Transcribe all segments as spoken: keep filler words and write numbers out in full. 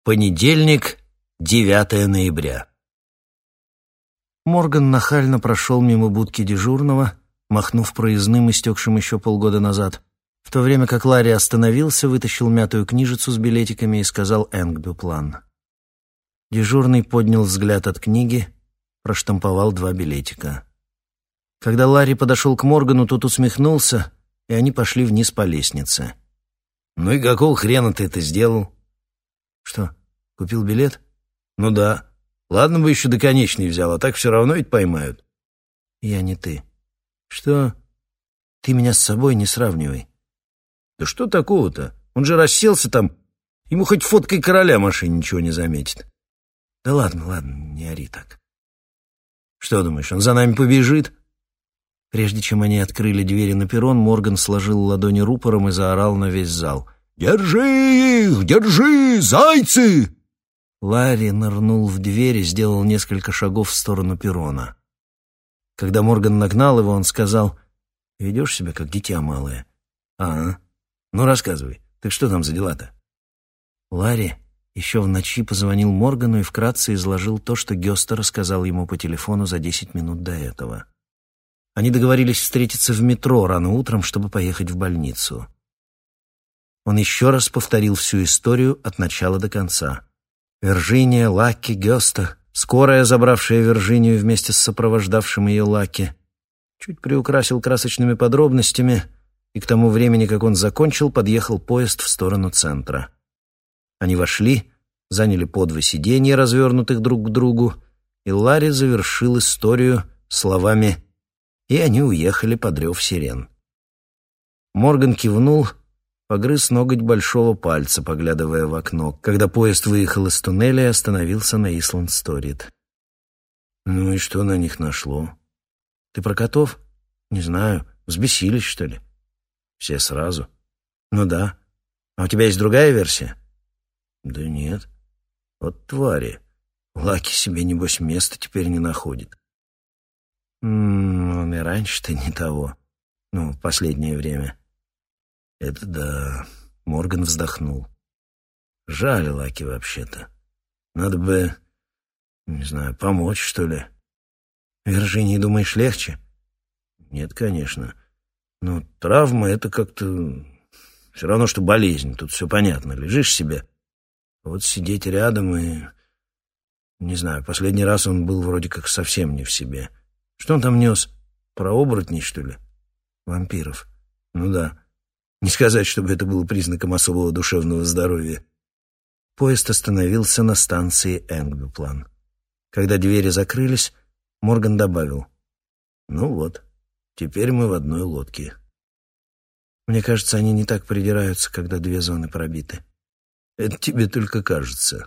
Понедельник, девятое ноября. Морган нахально прошел мимо будки дежурного, махнув проездным, истекшим еще полгода назад, в то время как Ларри остановился, вытащил мятую книжицу с билетиками и сказал Энгбю план. Дежурный поднял взгляд от книги, проштамповал два билетика. Когда Ларри подошел к Моргану, тот усмехнулся, и они пошли вниз по лестнице. «Ну и какого хрена ты это сделал?» «Что, купил билет?» «Ну да. Ладно бы еще до конечной взял, а так все равно ведь поймают». «Я не ты». «Что?» «Ты меня с собой не сравнивай». «Да что такого-то? Он же расселся там. Ему хоть фоткой короля машине ничего не заметит». «Да ладно, ладно, не ори так». «Что думаешь, он за нами побежит?» Прежде чем они открыли двери на перрон, Морган сложил ладони рупором и заорал на весь зал. «Держи их! Держи! Зайцы!» Ларри нырнул в дверь и сделал несколько шагов в сторону перрона. Когда Морган нагнал его, он сказал: «Ведешь себя, как дитя малое». «Ага. Ну, рассказывай, ты что там за дела-то?» Ларри еще в ночи позвонил Моргану и вкратце изложил то, что Гёста рассказал ему по телефону за десять минут до этого. Они договорились встретиться в метро рано утром, чтобы поехать в больницу. Он еще раз повторил всю историю от начала до конца. Вирджиния, Лаки, Гёста, скорая, забравшая Вирджинию вместе с сопровождавшим ее Лаки. Чуть приукрасил красочными подробностями, и к тому времени, как он закончил, подъехал поезд в сторону центра. Они вошли, заняли по два сиденья, развернутых друг к другу, и Ларри завершил историю словами «И они уехали под рев сирен». Морган кивнул, погрыз ноготь большого пальца, поглядывая в окно, когда поезд выехал из туннеля и остановился на Исланд-Сторит. «Ну и что на них нашло?» «Ты про котов?» «Не знаю. Взбесились, что ли?» «Все сразу?» «Ну да. А у тебя есть другая версия?» «Да нет. Вот твари. Лаки себе, небось, места теперь не находит». «М-м, он и раньше-то не того. Ну, в последнее время». «Это да», — Морган вздохнул. «Жаль Лаки вообще-то. Надо бы, не знаю, помочь, что ли». «Вирджинии, думаешь, легче?» «Нет, конечно. Но травма — это как-то все равно, что болезнь. Тут все понятно. Лежишь себе. Вот сидеть рядом и... Не знаю, последний раз он был вроде как совсем не в себе. Что он там нес? Про оборотней, что ли? Вампиров. Ну да. Не сказать, чтобы это было признаком особого душевного здоровья». Поезд остановился на станции Энгбюплан. Когда двери закрылись, Морган добавил: «Ну вот, теперь мы в одной лодке». «Мне кажется, они не так придираются, когда две зоны пробиты». «Это тебе только кажется».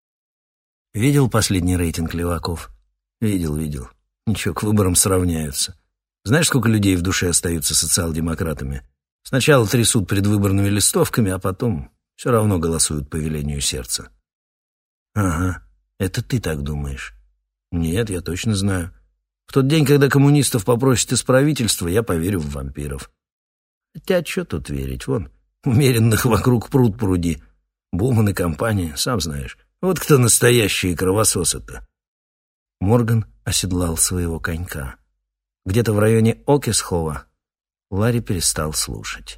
«Видел последний рейтинг леваков?» «Видел, видел. Ничего, к выборам сравняются. Знаешь, сколько людей в душе остаются социал-демократами? Сначала трясут предвыборными листовками, а потом все равно голосуют по велению сердца». «Ага, это ты так думаешь». «Нет, я точно знаю. В тот день, когда коммунистов попросят из правительства, я поверю в вампиров». «Хотя что тут верить? Вон, умеренных вокруг пруд пруди. Буман и компания, сам знаешь. Вот кто настоящие кровососы-то». Морган оседлал своего конька. Где-то в районе Окесхова Ларри перестал слушать.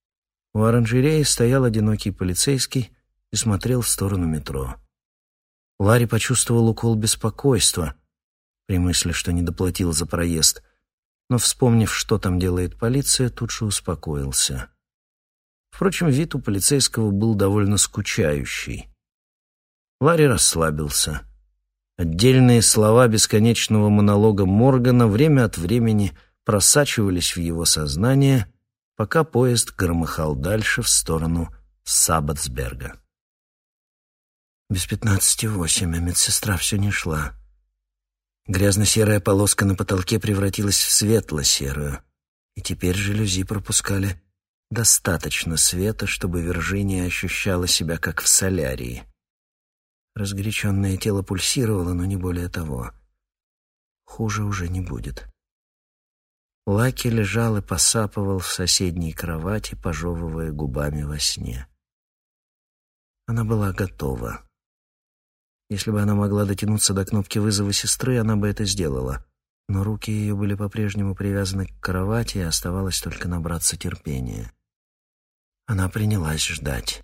У оранжереи стоял одинокий полицейский и смотрел в сторону метро. Ларри почувствовал укол беспокойства при мысли, что не доплатил за проезд, но, вспомнив, что там делает полиция, тут же успокоился. Впрочем, вид у полицейского был довольно скучающий. Ларри расслабился. Отдельные слова бесконечного монолога Моргана время от времени просачивались в его сознание, пока поезд громыхал дальше в сторону Саббатсберга. Без пятнадцати восемь, а медсестра все не шла. Грязно-серая полоска на потолке превратилась в светло-серую, и теперь жалюзи пропускали достаточно света, чтобы Вирджиния ощущала себя как в солярии. Разгоряченное тело пульсировало, но не более того. Хуже уже не будет. Лаки лежал и посапывал в соседней кровати, пожевывая губами во сне. Она была готова. Если бы она могла дотянуться до кнопки вызова сестры, она бы это сделала. Но руки ее были по-прежнему привязаны к кровати, и оставалось только набраться терпения. Она принялась ждать.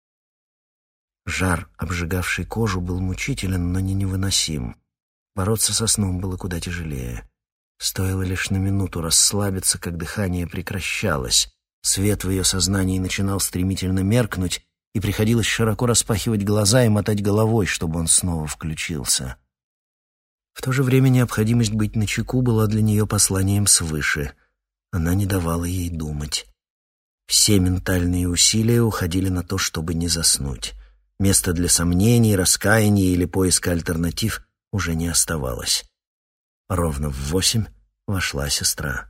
Жар, обжигавший кожу, был мучителен, но не невыносим. Бороться со сном было куда тяжелее. Стоило лишь на минуту расслабиться, как дыхание прекращалось. Свет в ее сознании начинал стремительно меркнуть, и приходилось широко распахивать глаза и мотать головой, чтобы он снова включился. В то же время необходимость быть начеку была для нее посланием свыше. Она не давала ей думать. Все ментальные усилия уходили на то, чтобы не заснуть. Места для сомнений, раскаяния или поиска альтернатив уже не оставалось. Ровно в восемь вошла сестра.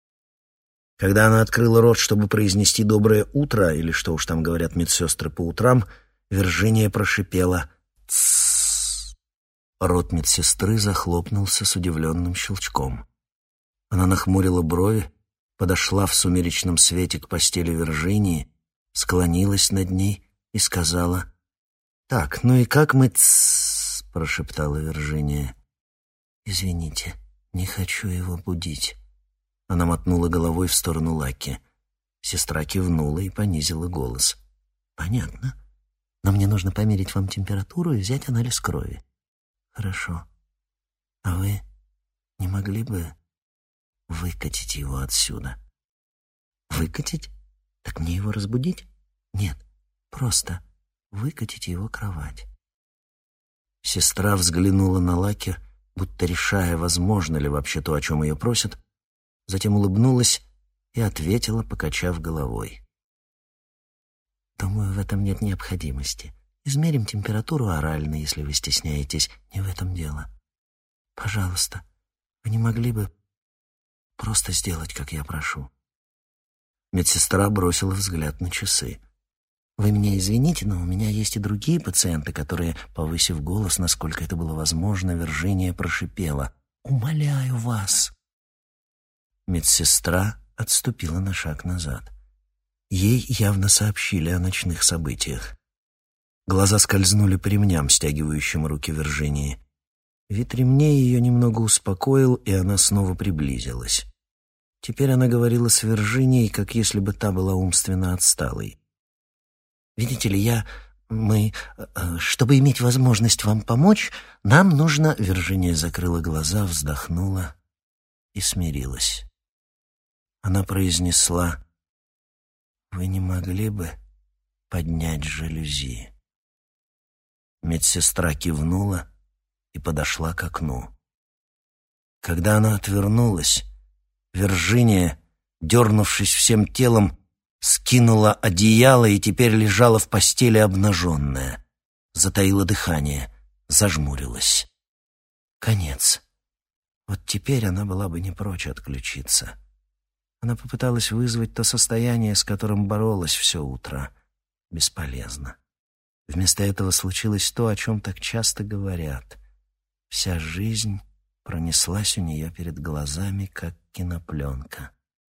Когда она открыла рот, чтобы произнести «доброе утро», или что уж там говорят медсестры по утрам, Виржиния прошипела «тссс». Рот медсестры захлопнулся с удивленным щелчком. Она нахмурила брови, подошла в сумеречном свете к постели Виржинии, склонилась над ней и сказала: «Так, ну и как мы тссс?» — прошептала Виржиния. «Извините, не хочу его будить». Она мотнула головой в сторону Лаки. Сестра кивнула и понизила голос. «Понятно. Но мне нужно померить вам температуру и взять анализ крови». «Хорошо. А вы не могли бы выкатить его отсюда?» «Выкатить? Так мне его разбудить?» «Нет, просто выкатить его кровать». Сестра взглянула на Лаки, будто решая, возможно ли вообще то, о чем ее просят, затем улыбнулась и ответила, покачав головой. «Думаю, в этом нет необходимости. Измерим температуру орально, если вы стесняетесь. Не в этом дело. Пожалуйста, вы не могли бы просто сделать, как я прошу?» Медсестра бросила взгляд на часы. «Вы меня извините, но у меня есть и другие пациенты, которые, повысив голос, насколько это было возможно, Виржиния прошипела: «Умоляю вас!» Медсестра отступила на шаг назад. Ей явно сообщили о ночных событиях. Глаза скользнули по ремням, стягивающим руки Виржинии. Вид ремней ее немного успокоил, и она снова приблизилась. Теперь она говорила с Виржинией, как если бы та была умственно отсталой. «Видите ли, я... мы... чтобы иметь возможность вам помочь, нам нужно...» Виржиния закрыла глаза, вздохнула и смирилась. Она произнесла: «Вы не могли бы поднять жалюзи?» Медсестра кивнула и подошла к окну. Когда она отвернулась, Виржиния, дернувшись всем телом, скинула одеяло и теперь лежала в постели обнаженная, затаила дыхание, зажмурилась. Конец. Вот теперь она была бы не прочь отключиться. Она попыталась вызвать то состояние, с которым боролась все утро. Бесполезно. Вместо этого случилось то, о чем так часто говорят. Вся жизнь пронеслась у нее перед глазами, как кинопленка.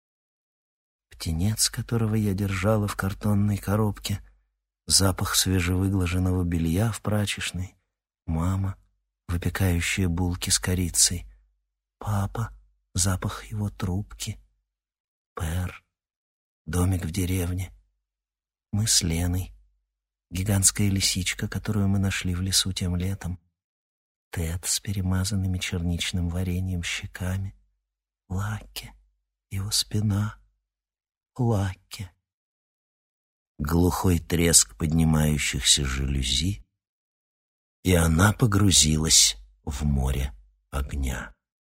Птенец, которого я держала в картонной коробке, запах свежевыглаженного белья в прачечной, мама, выпекающая булки с корицей, папа, запах его трубки, Пэр, домик в деревне, мы с Леной, гигантская лисичка, которую мы нашли в лесу тем летом, Тед с перемазанными черничным вареньем щеками, Лаки, его спина, Лаки. Глухой треск поднимающихся жалюзи, и она погрузилась в море огня.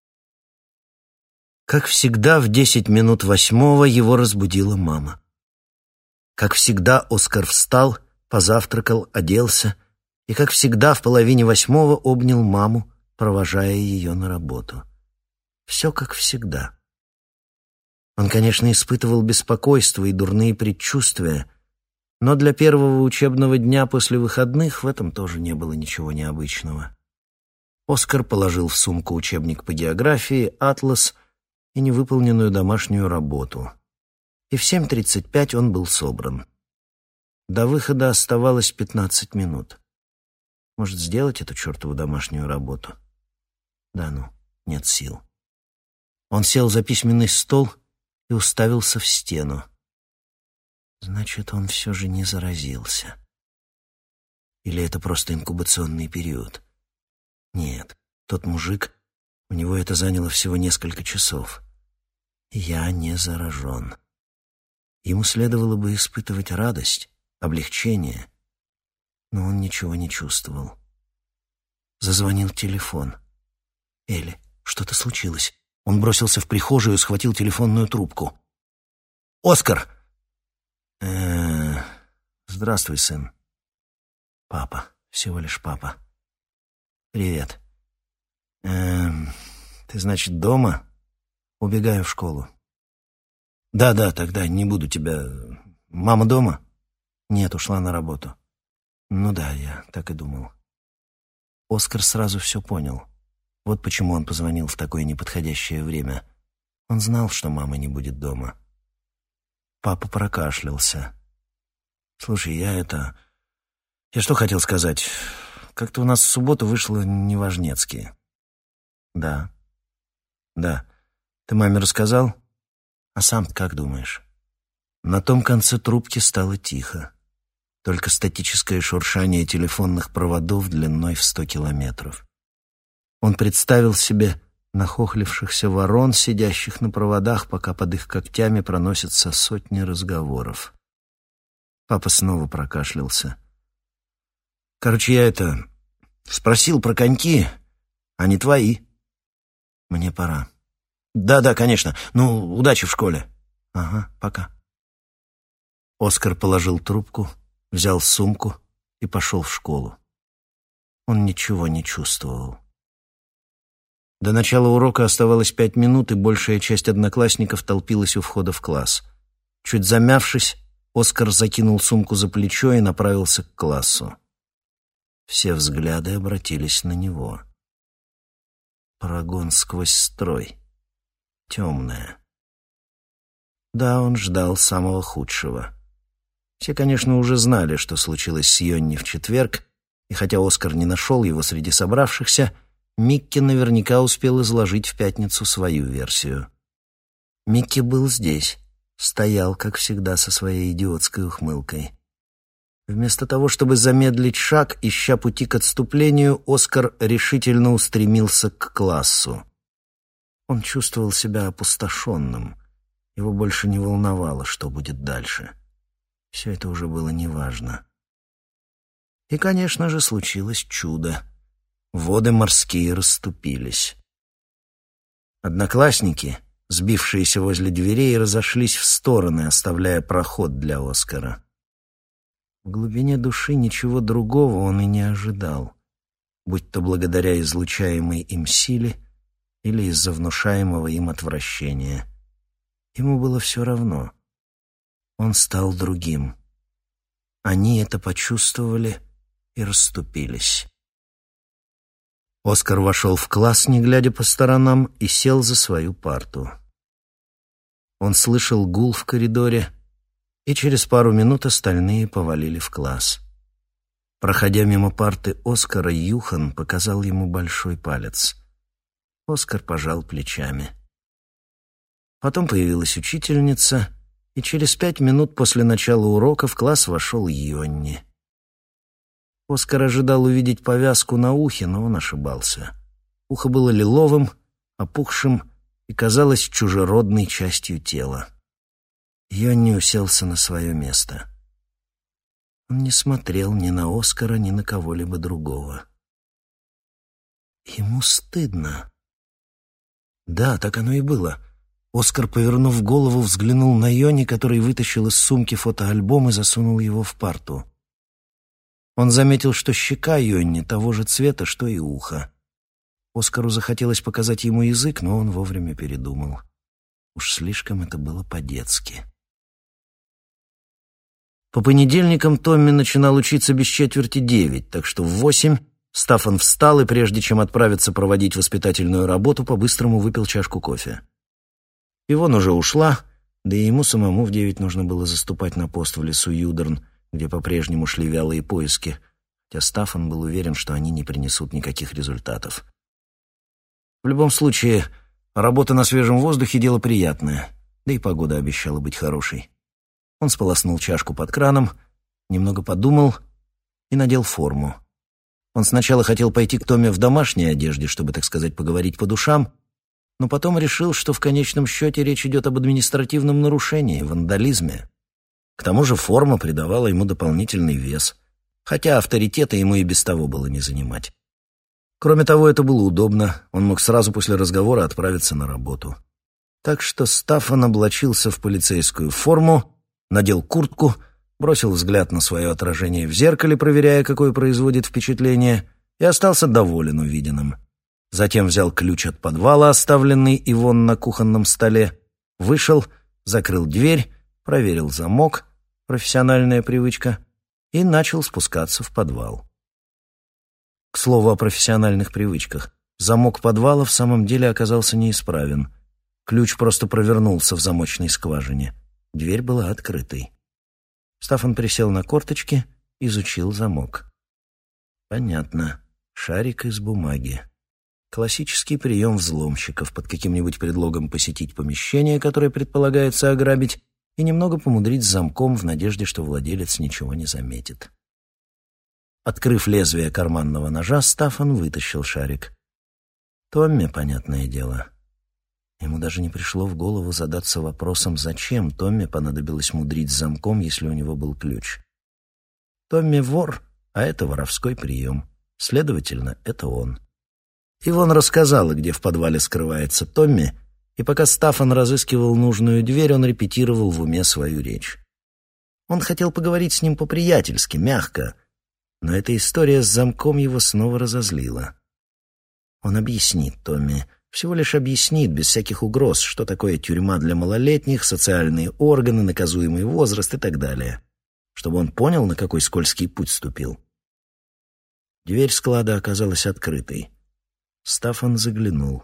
Как всегда, в десять минут восьмого его разбудила мама. Как всегда, Оскар встал, позавтракал, оделся, и, как всегда, в половине восьмого обнял маму, провожая ее на работу. Все как всегда. Он, конечно, испытывал беспокойство и дурные предчувствия, но для первого учебного дня после выходных в этом тоже не было ничего необычного. Оскар положил в сумку учебник по географии, атлас и невыполненную домашнюю работу. И в семь тридцать пять он был собран. До выхода оставалось пятнадцать минут. Может, сделать эту чертову домашнюю работу? Да ну, нет сил. Он сел за письменный стол и уставился в стену. Значит, он все же не заразился. Или это просто инкубационный период? Нет, тот мужик, у него это заняло всего несколько часов. Я не заражен. Ему следовало бы испытывать радость, облегчение, но он ничего не чувствовал. Зазвонил телефон. «Элли, что-то случилось». Он бросился в прихожую и схватил телефонную трубку. «Оскар!» э «Здравствуй, сын». «Папа, всего лишь папа». «Привет. э Ты, значит, дома?» «Убегаю в школу». «Да-да, тогда не буду тебя... Мама дома?» «Нет, ушла на работу». «Ну да, я так и думал». Оскар сразу все понял. Вот почему он позвонил в такое неподходящее время. Он знал, что мама не будет дома. Папа прокашлялся. «Слушай, я это... Я что хотел сказать? Как-то у нас в субботу вышло неважнецки». «Да». «Да. Ты маме рассказал? А сам как думаешь?» На том конце трубки стало тихо. Только статическое шуршание телефонных проводов длиной в сто километров. Он представил себе нахохлившихся ворон, сидящих на проводах, пока под их когтями проносятся сотни разговоров. Папа снова прокашлялся. «Короче, я это... спросил про коньки, они твои. Мне пора». «Да-да, конечно. Ну, удачи в школе». «Ага, пока». Оскар положил трубку, взял сумку и пошел в школу. Он ничего не чувствовал. До начала урока оставалось пять минут, и большая часть одноклассников толпилась у входа в класс. Чуть замявшись, Оскар закинул сумку за плечо и направился к классу. Все взгляды обратились на него. Прогон сквозь строй. Темная. Да, он ждал самого худшего. Все, конечно, уже знали, что случилось с Йонни в четверг, и хотя Оскар не нашел его среди собравшихся, Микки наверняка успел изложить в пятницу свою версию. Микки был здесь, стоял, как всегда, со своей идиотской ухмылкой. Вместо того, чтобы замедлить шаг, ища пути к отступлению, Оскар решительно устремился к классу. Он чувствовал себя опустошенным. Его больше не волновало, что будет дальше. Все это уже было неважно. И, конечно же, случилось чудо. Воды морские расступились. Одноклассники, сбившиеся возле дверей, разошлись в стороны, оставляя проход для Оскара. В глубине души ничего другого он и не ожидал, будь то благодаря излучаемой им силе или из-за внушаемого им отвращения. Ему было все равно. Он стал другим. Они это почувствовали и расступились. Оскар вошел в класс, не глядя по сторонам, и сел за свою парту. Он слышал гул в коридоре, и через пару минут остальные повалили в класс. Проходя мимо парты Оскара, Юхан показал ему большой палец. Оскар пожал плечами. Потом появилась учительница, и через пять минут после начала урока в класс вошел Йонни. Оскар ожидал увидеть повязку на ухе, но он ошибался. Ухо было лиловым, опухшим и казалось чужеродной частью тела. Йонни уселся на свое место. Он не смотрел ни на Оскара, ни на кого-либо другого. Ему стыдно. Да, так оно и было. Оскар, повернув голову, взглянул на Йонни, который вытащил из сумки фотоальбом и засунул его в парту. Он заметил, что щека Йонни того же цвета, что и ухо. Оскару захотелось показать ему язык, но он вовремя передумал. Уж слишком это было по-детски. По понедельникам Томми начинал учиться без четверти девять, так что в восемь Стаффан встал и, прежде чем отправиться проводить воспитательную работу, по-быстрому выпил чашку кофе. Ивон уже ушла, да и ему самому в девять нужно было заступать на пост в лесу Юдерн, где по-прежнему шли вялые поиски, хотя Стаффан был уверен, что они не принесут никаких результатов. В любом случае, работа на свежем воздухе — дело приятное, да и погода обещала быть хорошей. Он сполоснул чашку под краном, немного подумал и надел форму. Он сначала хотел пойти к Томми в домашней одежде, чтобы, так сказать, поговорить по душам, но потом решил, что в конечном счете речь идет об административном нарушении, вандализме. К тому же форма придавала ему дополнительный вес, хотя авторитета ему и без того было не занимать. Кроме того, это было удобно, он мог сразу после разговора отправиться на работу. Так что Стаффан облачился в полицейскую форму, надел куртку, бросил взгляд на свое отражение в зеркале, проверяя, какое производит впечатление, и остался доволен увиденным. Затем взял ключ от подвала, оставленный Ивон на кухонном столе, вышел, закрыл дверь, проверил замок, профессиональная привычка, и начал спускаться в подвал. К слову о профессиональных привычках. Замок подвала в самом деле оказался неисправен. Ключ просто провернулся в замочной скважине. Дверь была открытой. Стаффан присел на корточки, изучил замок. Понятно. Шарик из бумаги. Классический прием взломщиков: под каким-нибудь предлогом посетить помещение, которое предполагается ограбить, и немного помудрить с замком в надежде, что владелец ничего не заметит. Открыв лезвие карманного ножа, Стаффан вытащил шарик. Томми, понятное дело. Ему даже не пришло в голову задаться вопросом, зачем Томми понадобилось мудрить с замком, если у него был ключ. Томми вор, а это воровской прием. Следовательно, это он. Ивон рассказала, где в подвале скрывается Томми, и пока Стаффан разыскивал нужную дверь, он репетировал в уме свою речь. Он хотел поговорить с ним по-приятельски, мягко, но эта история с замком его снова разозлила. Он объяснит Томми, всего лишь объяснит, без всяких угроз, что такое тюрьма для малолетних, социальные органы, наказуемый возраст и так далее, чтобы он понял, на какой скользкий путь ступил. Дверь склада оказалась открытой. Стаффан заглянул.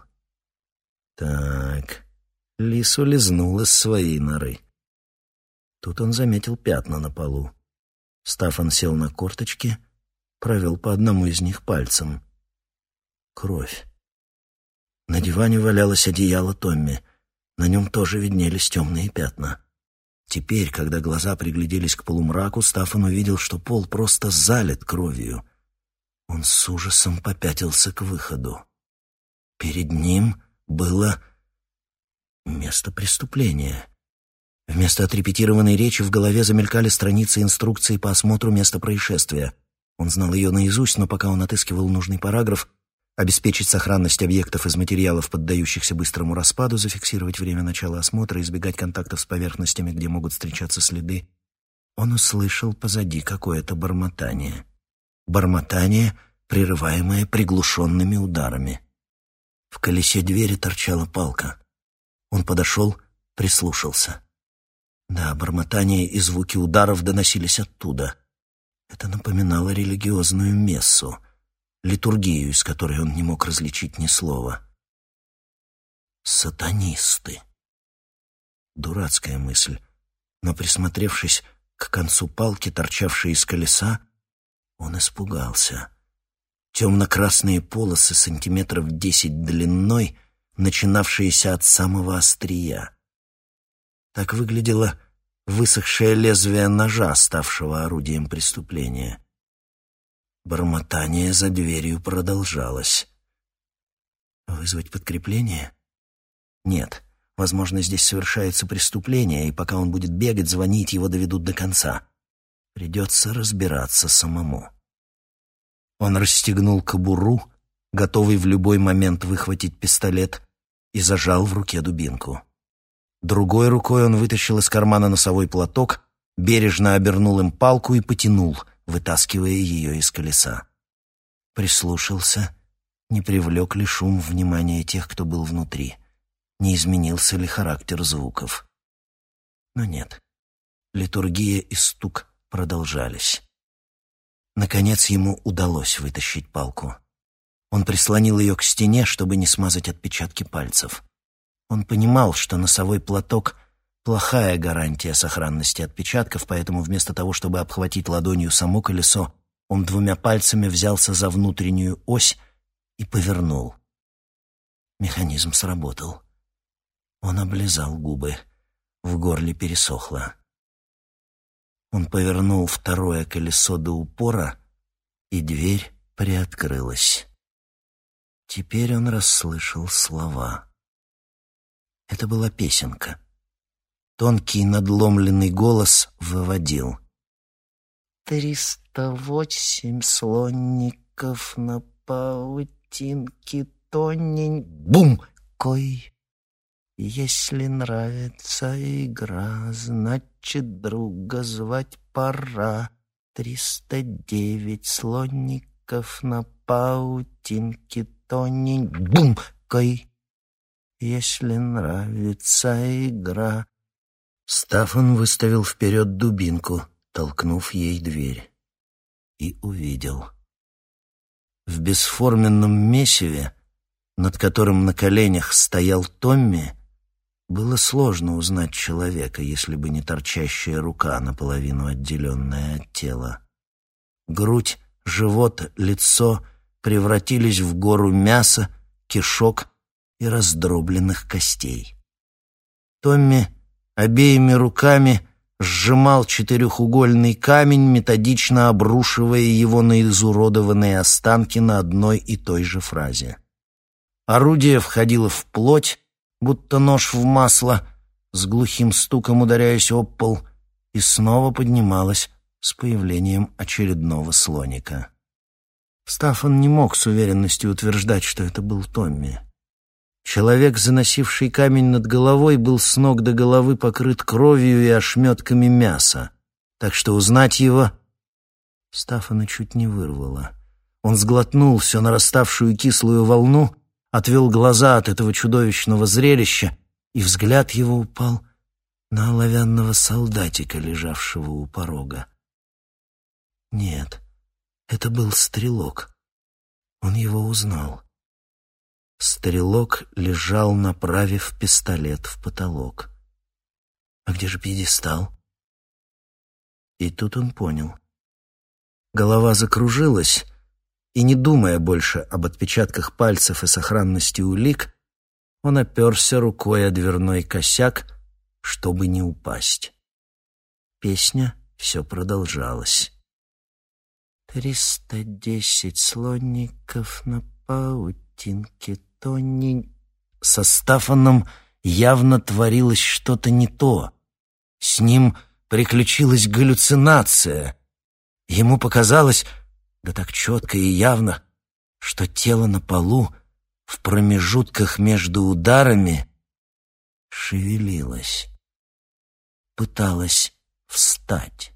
Так, лис улизнул из своей норы. Тут он заметил пятна на полу. Стаффан сел на корточки, провел по одному из них пальцем. Кровь. На диване валялось одеяло Томми. На нем тоже виднелись темные пятна. Теперь, когда глаза пригляделись к полумраку, Стаффан увидел, что пол просто залит кровью. Он с ужасом попятился к выходу. Перед ним было место преступления. Вместо отрепетированной речи в голове замелькали страницы инструкции по осмотру места происшествия. Он знал ее наизусть, но пока он отыскивал нужный параграф, обеспечить сохранность объектов из материалов, поддающихся быстрому распаду, зафиксировать время начала осмотра, избегать контактов с поверхностями, где могут встречаться следы, он услышал позади какое-то бормотание. Бормотание, прерываемое приглушенными ударами. В колесе двери торчала палка. Он подошел, прислушался. Да, бормотание и звуки ударов доносились оттуда. Это напоминало религиозную мессу, литургию, из которой он не мог различить ни слова. Сатанисты. Дурацкая мысль, но, присмотревшись к концу палки, торчавшей из колеса, он испугался. Темно-красные полосы сантиметров десять длиной, начинавшиеся от самого острия. Так выглядело высохшее лезвие ножа, ставшего орудием преступления. Бормотание за дверью продолжалось. Вызвать подкрепление? Нет. Возможно, здесь совершается преступление, и пока он будет бегать, звонить, его доведут до конца. Придется разбираться самому. Он расстегнул кобуру, готовый в любой момент выхватить пистолет, и зажал в руке дубинку. Другой рукой он вытащил из кармана носовой платок, бережно обернул им палку и потянул, вытаскивая ее из колеса. Прислушался, не привлек ли шум внимания тех, кто был внутри, не изменился ли характер звуков. Но нет, литургия и стук продолжались. Наконец ему удалось вытащить палку. Он прислонил ее к стене, чтобы не смазать отпечатки пальцев. Он понимал, что носовой платок — плохая гарантия сохранности отпечатков, поэтому вместо того, чтобы обхватить ладонью само колесо, Он двумя пальцами взялся за внутреннюю ось и повернул. Механизм сработал. Он облизал губы. В горле пересохло. Он повернул второе колесо до упора, и дверь приоткрылась. Теперь он расслышал слова. Это была песенка. Тонкий надломленный голос выводил: «Триста восемь слоников на паутинке тоненькой. Если нравится игра, значит, друга звать пора. Триста девять слоников на паутинке тоненькой. Если нравится игра». Стаффан выставил вперед дубинку, толкнув ей дверь, и увидел. В бесформенном месиве, над которым на коленях стоял Томми, было сложно узнать человека, если бы не торчащая рука, наполовину отделенная от тела. Грудь, живот, лицо превратились в гору мяса, кишок и раздробленных костей. Томми обеими руками сжимал четырехугольный камень, методично обрушивая его на изуродованные останки на одной и той же фразе. Орудие входило в плоть, будто нож в масло, с глухим стуком ударяясь об пол, и снова поднималось с появлением очередного слоника. Стаффан не мог с уверенностью утверждать, что это был Томми. Человек, заносивший камень над головой, был с ног до головы покрыт кровью и ошметками мяса, так что узнать его Стаффана чуть не вырвало. Он сглотнул всю нараставшую кислую волну, отвел глаза от этого чудовищного зрелища, и взгляд его упал на оловянного солдатика, лежавшего у порога. Нет, это был стрелок. Он его узнал. Стрелок лежал, направив пистолет в потолок. А где же пьедестал? И тут он понял. Голова закружилась, и, не думая больше об отпечатках пальцев и сохранности улик, он оперся рукой о дверной косяк, чтобы не упасть. Песня все продолжалась. «Триста десять слоников на паутинке тонень...» Со Стаффаном явно творилось что-то не то. С ним приключилась галлюцинация. Ему показалось, да так четко и явно, что тело на полу в промежутках между ударами шевелилось, пыталось встать.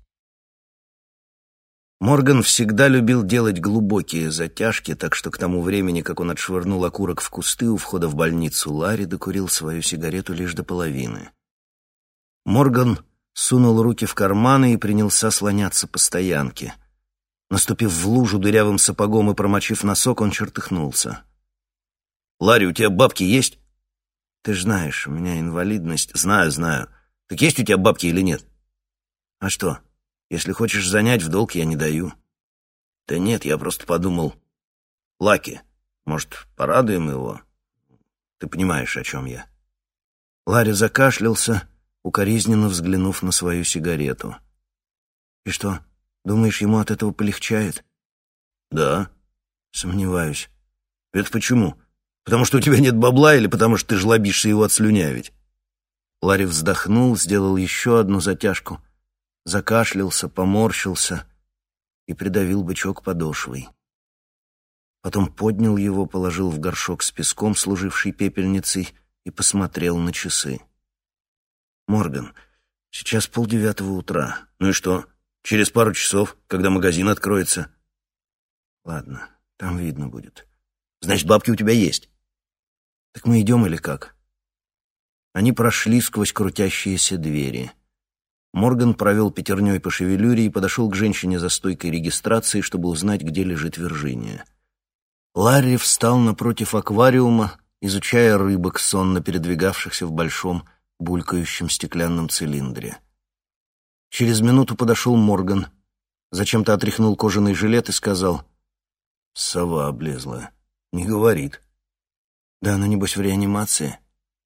Морган всегда любил делать глубокие затяжки, так что к тому времени, как он отшвырнул окурок в кусты у входа в больницу, Ларри докурил свою сигарету лишь до половины. Морган сунул руки в карманы и принялся слоняться по стоянке. Наступив в лужу дырявым сапогом и промочив носок, он чертыхнулся. «Ларри, у тебя бабки есть?» «Ты ж знаешь, у меня инвалидность». «Знаю, знаю. Так есть у тебя бабки или нет?» «А что? Если хочешь занять, в долг я не даю». «Да нет, я просто подумал. Лаки, может, порадуем его? Ты понимаешь, о чем я». Ларри закашлялся, укоризненно взглянув на свою сигарету. «И что, думаешь, ему от этого полегчает?» «Да». «Сомневаюсь». «Это почему? Потому что у тебя нет бабла или потому что ты жлобишься его отслюнявить?» Ларри вздохнул, сделал еще одну затяжку, закашлялся, поморщился и придавил бычок подошвой. Потом поднял его, положил в горшок с песком, служивший пепельницей, и посмотрел на часы. «Морган, сейчас полдевятого утра. Ну и что? Через пару часов, когда магазин откроется?» «Ладно, там видно будет». «Значит, бабки у тебя есть?» «Так мы идем или как?» Они прошли сквозь крутящиеся двери. Морган провел пятерней по шевелюре и подошел к женщине за стойкой регистрации, чтобы узнать, где лежит Виржиния. Ларри встал напротив аквариума, изучая рыбок, сонно передвигавшихся в большом, булькающем стеклянном цилиндре. Через минуту подошел Морган, Зачем-то отряхнул кожаный жилет и сказал: «Сова облезла. Не говорит». «Да она, небось, в реанимации».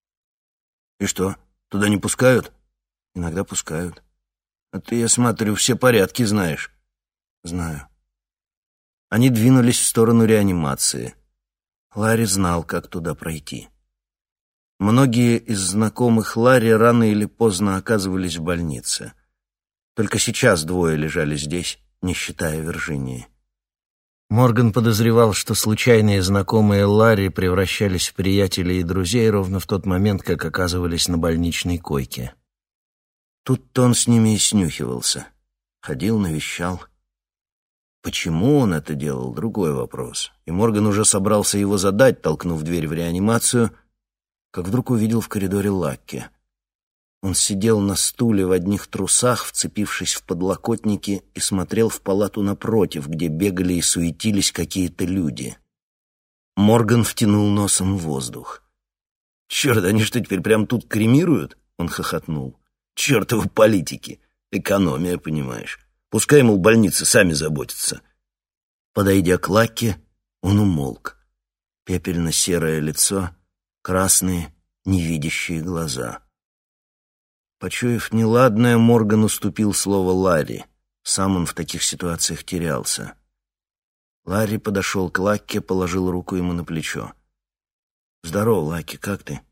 «И что, туда не пускают?» «Иногда пускают». «А ты, я смотрю, все порядки знаешь». «Знаю». Они двинулись в сторону реанимации. Ларри знал, как туда пройти. Многие из знакомых Ларри рано или поздно оказывались в больнице. Только сейчас двое лежали здесь, не считая Вирджинии. Морган подозревал, что случайные знакомые Ларри превращались в приятелей и друзей ровно в тот момент, как оказывались на больничной койке. Тут-то он с ними и снюхивался. Ходил, навещал. Почему он это делал — другой вопрос. И Морган уже собрался его задать, толкнув дверь в реанимацию, как вдруг увидел в коридоре Лакки. Он сидел на стуле в одних трусах, вцепившись в подлокотники, и смотрел в палату напротив, где бегали и суетились какие-то люди. Морган втянул носом в воздух. «Черт, они что, теперь прям тут кремируют?» — он хохотнул. «Чертовы политики! Экономия, понимаешь. Пускай, мол, больницы сами заботятся». Подойдя к Лакке, он умолк. Пепельно-серое лицо, красные, невидящие глаза. Почуяв неладное, Морган уступил слово Ларри. Сам он в таких ситуациях терялся. Ларри подошел к Лакке, положил руку ему на плечо. «Здорово, Лакки, как ты?»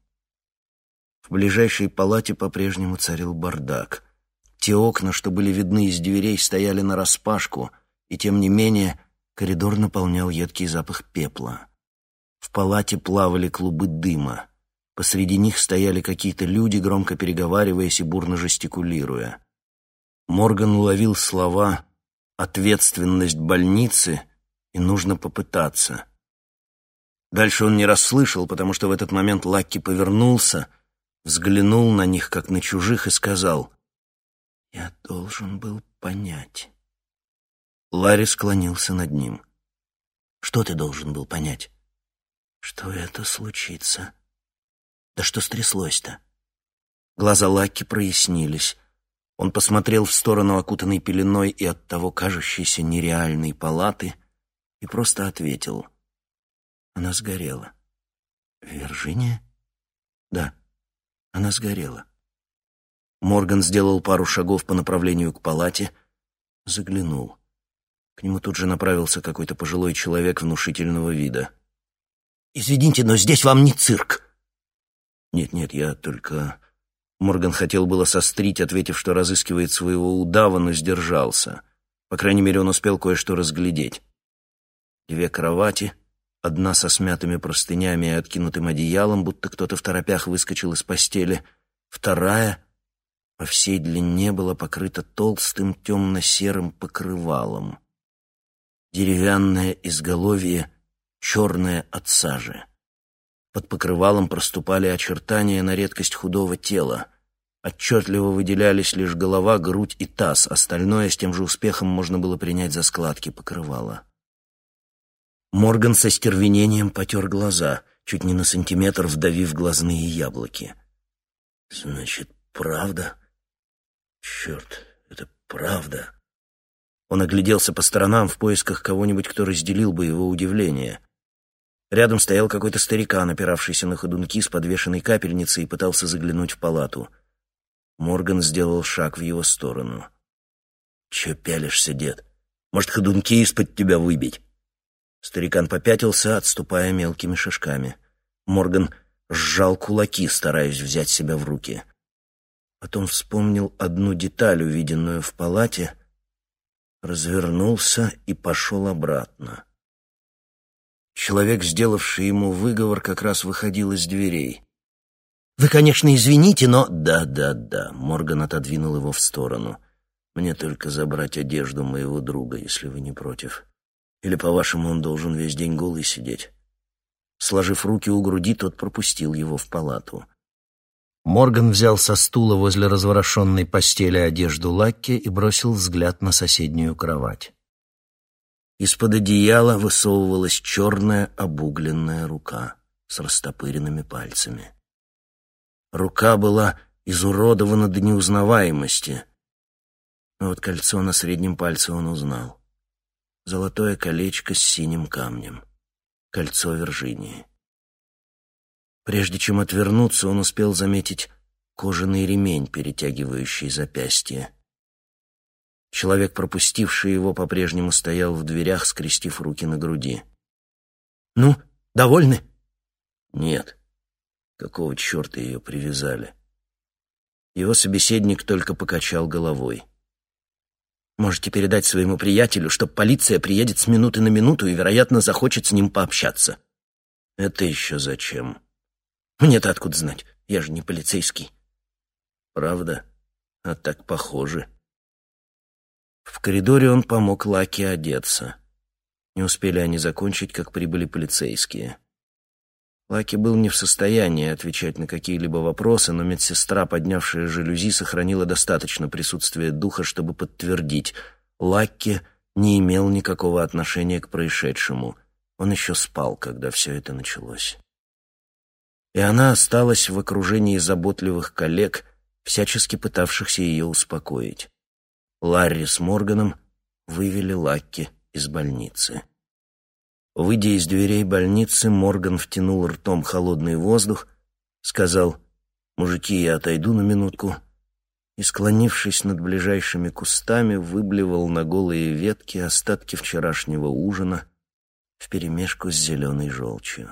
В ближайшей палате по-прежнему царил бардак. Те окна, что были видны из дверей, стояли нараспашку, и тем не менее коридор наполнял едкий запах пепла. В палате плавали клубы дыма. Посреди них стояли какие-то люди, громко переговариваясь и бурно жестикулируя. Морган уловил слова «ответственность больницы» и «нужно попытаться». Дальше он не расслышал, потому что в этот момент Лакки повернулся, взглянул на них, как на чужих, и сказал: «Я должен был понять». Ларри склонился над ним. «Что ты должен был понять?» «Что это случится». «Да что стряслось-то?» Глаза Лакки прояснились. Он посмотрел в сторону окутанной пеленой и оттого кажущейся нереальной палаты и просто ответил: «Она сгорела». «Вирджиния?» «Да, она сгорела». Морган сделал пару шагов по направлению к палате, заглянул. К нему тут же направился какой-то пожилой человек внушительного вида. «Извините, но здесь вам не цирк». «Нет-нет, я только...» Морган хотел было сострить, ответив, что разыскивает своего удава, но сдержался. По крайней мере, он успел кое-что разглядеть. Две кровати, одна со смятыми простынями и откинутым одеялом, будто кто-то в торопях выскочил из постели. Вторая по всей длине была покрыта толстым темно-серым покрывалом. Деревянное изголовье, черное от сажи. Под покрывалом проступали очертания на редкость худого тела. Отчетливо выделялись лишь голова, грудь и таз, остальное с тем же успехом можно было принять за складки покрывала. Морган со стервенением потер глаза, чуть не на сантиметр вдавив глазные яблоки. «Значит, правда? Черт, это правда?» Он огляделся по сторонам в поисках кого-нибудь, кто разделил бы его удивление. Рядом стоял какой-то старикан, опиравшийся на ходунки с подвешенной капельницей, и пытался заглянуть в палату. Морган сделал шаг в его сторону. «Чё пялишься, дед? Может, ходунки из-под тебя выбить?» Старикан попятился, отступая мелкими шажками. Морган сжал кулаки, стараясь взять себя в руки. Потом вспомнил одну деталь, увиденную в палате, развернулся и пошел обратно. Человек, сделавший ему выговор, как раз выходил из дверей. «Вы, конечно, извините, но...» «Да-да-да», — Морган отодвинул его в сторону. «Мне только забрать одежду моего друга, если вы не против. Или, по-вашему, он должен весь день голый сидеть?» Сложив руки у груди, тот пропустил его в палату. Морган взял со стула возле разворошенной постели одежду Лакки и бросил взгляд на соседнюю кровать. Из-под одеяла высовывалась черная обугленная рука с растопыренными пальцами. Рука была изуродована до неузнаваемости. Но вот кольцо на среднем пальце он узнал. Золотое колечко с синим камнем. Кольцо Виржинии. Прежде чем отвернуться, он успел заметить кожаный ремень, перетягивающий запястье. Человек, пропустивший его, по-прежнему стоял в дверях, скрестив руки на груди. «Ну, довольны?» «Нет. Какого черта ее привязали?» Его собеседник только покачал головой. «Можете передать своему приятелю, что полиция приедет с минуты на минуту и, вероятно, захочет с ним пообщаться». «Это еще зачем?» «Мне-то откуда знать? Я же не полицейский». «Правда? А так похоже». В коридоре он помог Лаки одеться. Не успели они закончить, как прибыли полицейские. Лаки был не в состоянии отвечать на какие-либо вопросы, но медсестра, поднявшая жалюзи, сохранила достаточно присутствия духа, чтобы подтвердить: Лаки не имел никакого отношения к происшедшему. Он еще спал, когда все это началось. И она осталась в окружении заботливых коллег, всячески пытавшихся ее успокоить. Ларри с Морганом вывели Лаки из больницы. Выйдя из дверей больницы, Морган втянул ртом холодный воздух, сказал: «Мужики, я отойду на минутку», и, склонившись над ближайшими кустами, выблевал на голые ветки остатки вчерашнего ужина вперемешку с зеленой желчью.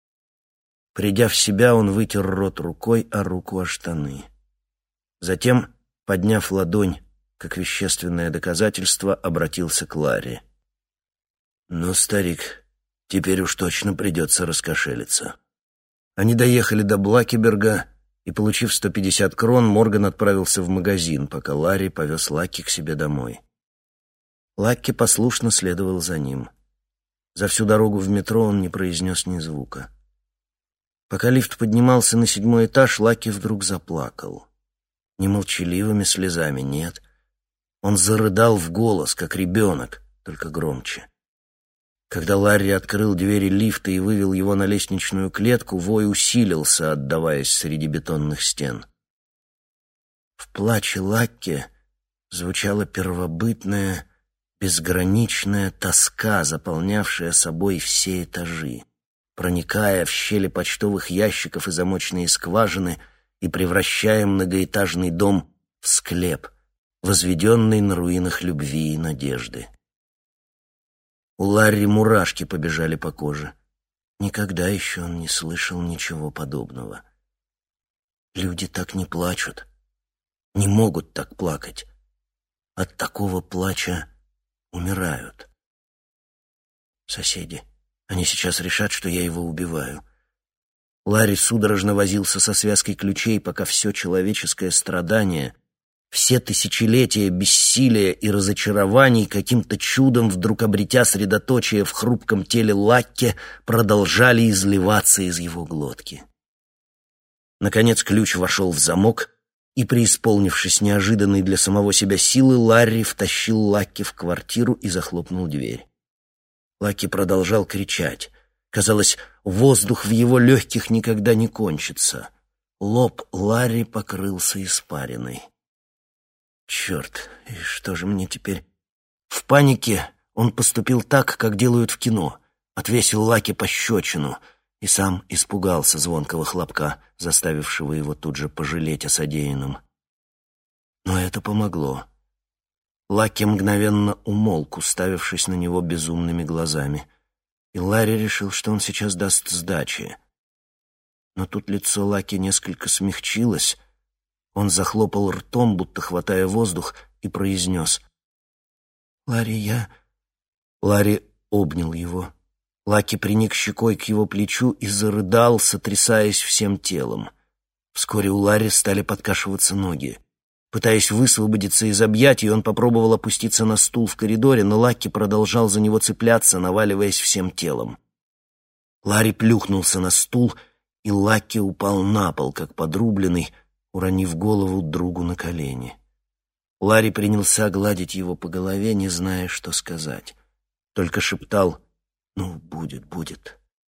Придя в себя, он вытер рот рукой, а руку о штаны. Затем, подняв ладонь как вещественное доказательство, обратился к Ларри. «Ну, старик, теперь уж точно придется раскошелиться». Они доехали до Блакиберга, и, получив сто пятьдесят крон, Морган отправился в магазин, пока Ларри повез Лаки к себе домой. Лаки послушно следовал за ним. За всю дорогу в метро он не произнес ни звука. Пока лифт поднимался на седьмой этаж, Лаки вдруг заплакал. Не молчаливыми слезами, нет. Он зарыдал в голос, как ребенок, только громче. Когда Ларри открыл двери лифта и вывел его на лестничную клетку, вой усилился, отдаваясь среди бетонных стен. В плаче Лаки звучала первобытная, безграничная тоска, заполнявшая собой все этажи, проникая в щели почтовых ящиков и замочные скважины и превращая многоэтажный дом в склеп, возведенный на руинах любви и надежды. У Ларри мурашки побежали по коже. Никогда еще он не слышал ничего подобного. Люди так не плачут, не могут так плакать. От такого плача умирают. Соседи, они сейчас решат, что я его убиваю. Ларри судорожно возился со связкой ключей, пока все человеческое страдание, все тысячелетия бессилия и разочарований, каким-то чудом вдруг обретя средоточие в хрупком теле Лакки, продолжали изливаться из его глотки. Наконец ключ вошел в замок, и, преисполнившись неожиданной для самого себя силы, Ларри втащил Лакки в квартиру и захлопнул дверь. Лакки продолжал кричать. Казалось, воздух в его легких никогда не кончится. Лоб Ларри покрылся испариной. Черт, и что же мне теперь? В панике он поступил так, как делают в кино. Отвесил Лаки пощечину и сам испугался звонкого хлопка, заставившего его тут же пожалеть о содеянном. Но это помогло. Лаки мгновенно умолк, уставившись на него безумными глазами, и Ларри решил, что он сейчас даст сдачи. Но тут лицо Лаки несколько смягчилось. Он захлопал ртом, будто хватая воздух, и произнес: «Ларри, я...» Ларри обнял его. Лаки приник щекой к его плечу и зарыдал, сотрясаясь всем телом. Вскоре у Ларри стали подкашиваться ноги. Пытаясь высвободиться из объятий, он попробовал опуститься на стул в коридоре, но Лаки продолжал за него цепляться, наваливаясь всем телом. Ларри плюхнулся на стул, и Лаки упал на пол, как подрубленный, уронив голову другу на колени. Ларри принялся гладить его по голове, не зная, что сказать. Только шептал: «Ну, будет, будет».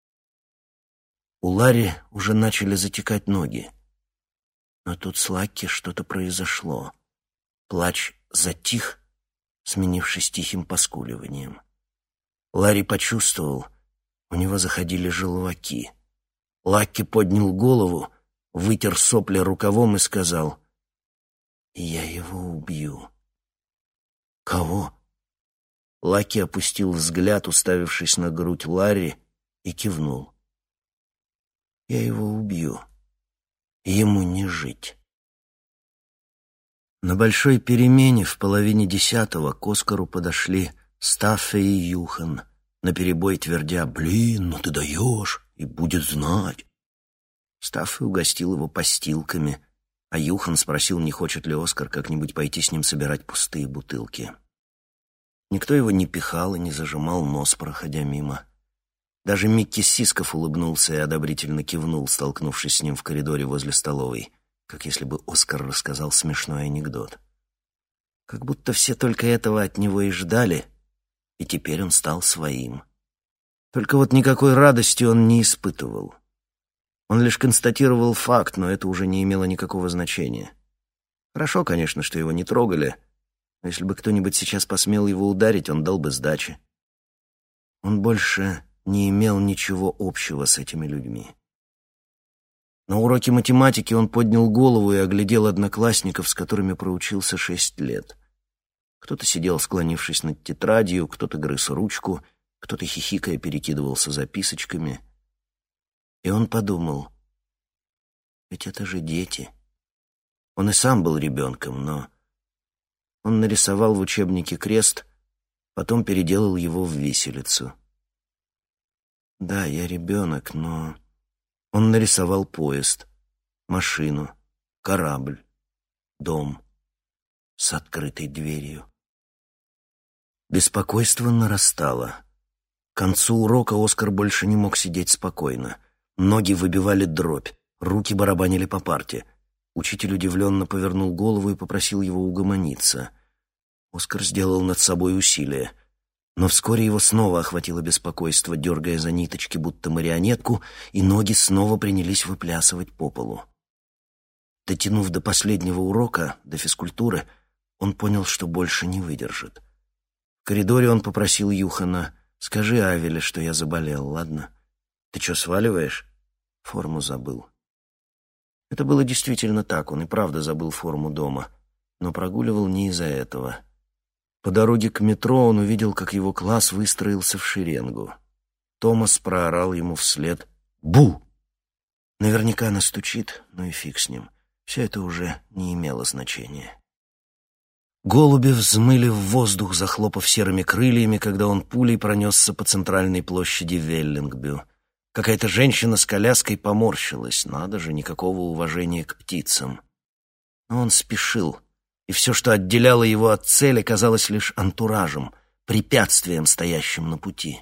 У Ларри уже начали затекать ноги. Но тут с Лакки что-то произошло. Плач затих, сменившись тихим поскуливанием. Ларри почувствовал, у него заходили желваки. Лакки поднял голову, вытер сопли рукавом и сказал: «Я его убью». «Кого?» Лаки опустил взгляд, уставившись на грудь Ларри, и кивнул. «Я его убью. Ему не жить». На большой перемене в половине десятого к Оскару подошли Стаффе и Юхан, наперебой твердя: «Блин, ну ты даешь, и будет знать». Стаффе угостил его постилками, а Юхан спросил, не хочет ли Оскар как-нибудь пойти с ним собирать пустые бутылки. Никто его не пихал и не зажимал нос, проходя мимо. Даже Микки Сисков улыбнулся и одобрительно кивнул, столкнувшись с ним в коридоре возле столовой, как если бы Оскар рассказал смешной анекдот. Как будто все только этого от него и ждали, и теперь он стал своим. Только вот никакой радости он не испытывал. Он лишь констатировал факт, но это уже не имело никакого значения. Хорошо, конечно, что его не трогали, но если бы кто-нибудь сейчас посмел его ударить, он дал бы сдачи. Он больше не имел ничего общего с этими людьми. На уроке математики он поднял голову и оглядел одноклассников, с которыми проучился шесть лет. Кто-то сидел, склонившись над тетрадью, кто-то грыз ручку, кто-то, хихикая, перекидывался записочками. И он подумал: ведь это же дети. Он и сам был ребенком, но... Он нарисовал в учебнике крест, потом переделал его в виселицу. Да, я ребенок, но... Он нарисовал поезд, машину, корабль, дом с открытой дверью. Беспокойство нарастало. К концу урока Оскар больше не мог сидеть спокойно. Ноги выбивали дробь, руки барабанили по парте. Учитель удивленно повернул голову и попросил его угомониться. Оскар сделал над собой усилие. Но вскоре его снова охватило беспокойство, дергая за ниточки, будто марионетку, и ноги снова принялись выплясывать по полу. Дотянув до последнего урока, до физкультуры, он понял, что больше не выдержит. В коридоре он попросил Юхана: «Скажи Авеле, что я заболел, ладно? Ты что, сваливаешь?» Форму забыл. Это было действительно так, он и правда забыл форму дома, но прогуливал не из-за этого. По дороге к метро он увидел, как его класс выстроился в шеренгу. Томас проорал ему вслед: «Бу!». Наверняка настучит, но и фиг с ним. Все это уже не имело значения. Голуби взмыли в воздух, захлопав серыми крыльями, когда он пулей пронесся по центральной площади Веллингбю. Какая-то женщина с коляской поморщилась. Надо же, никакого уважения к птицам. Но он спешил, и все, что отделяло его от цели, казалось лишь антуражем, препятствием, стоящим на пути.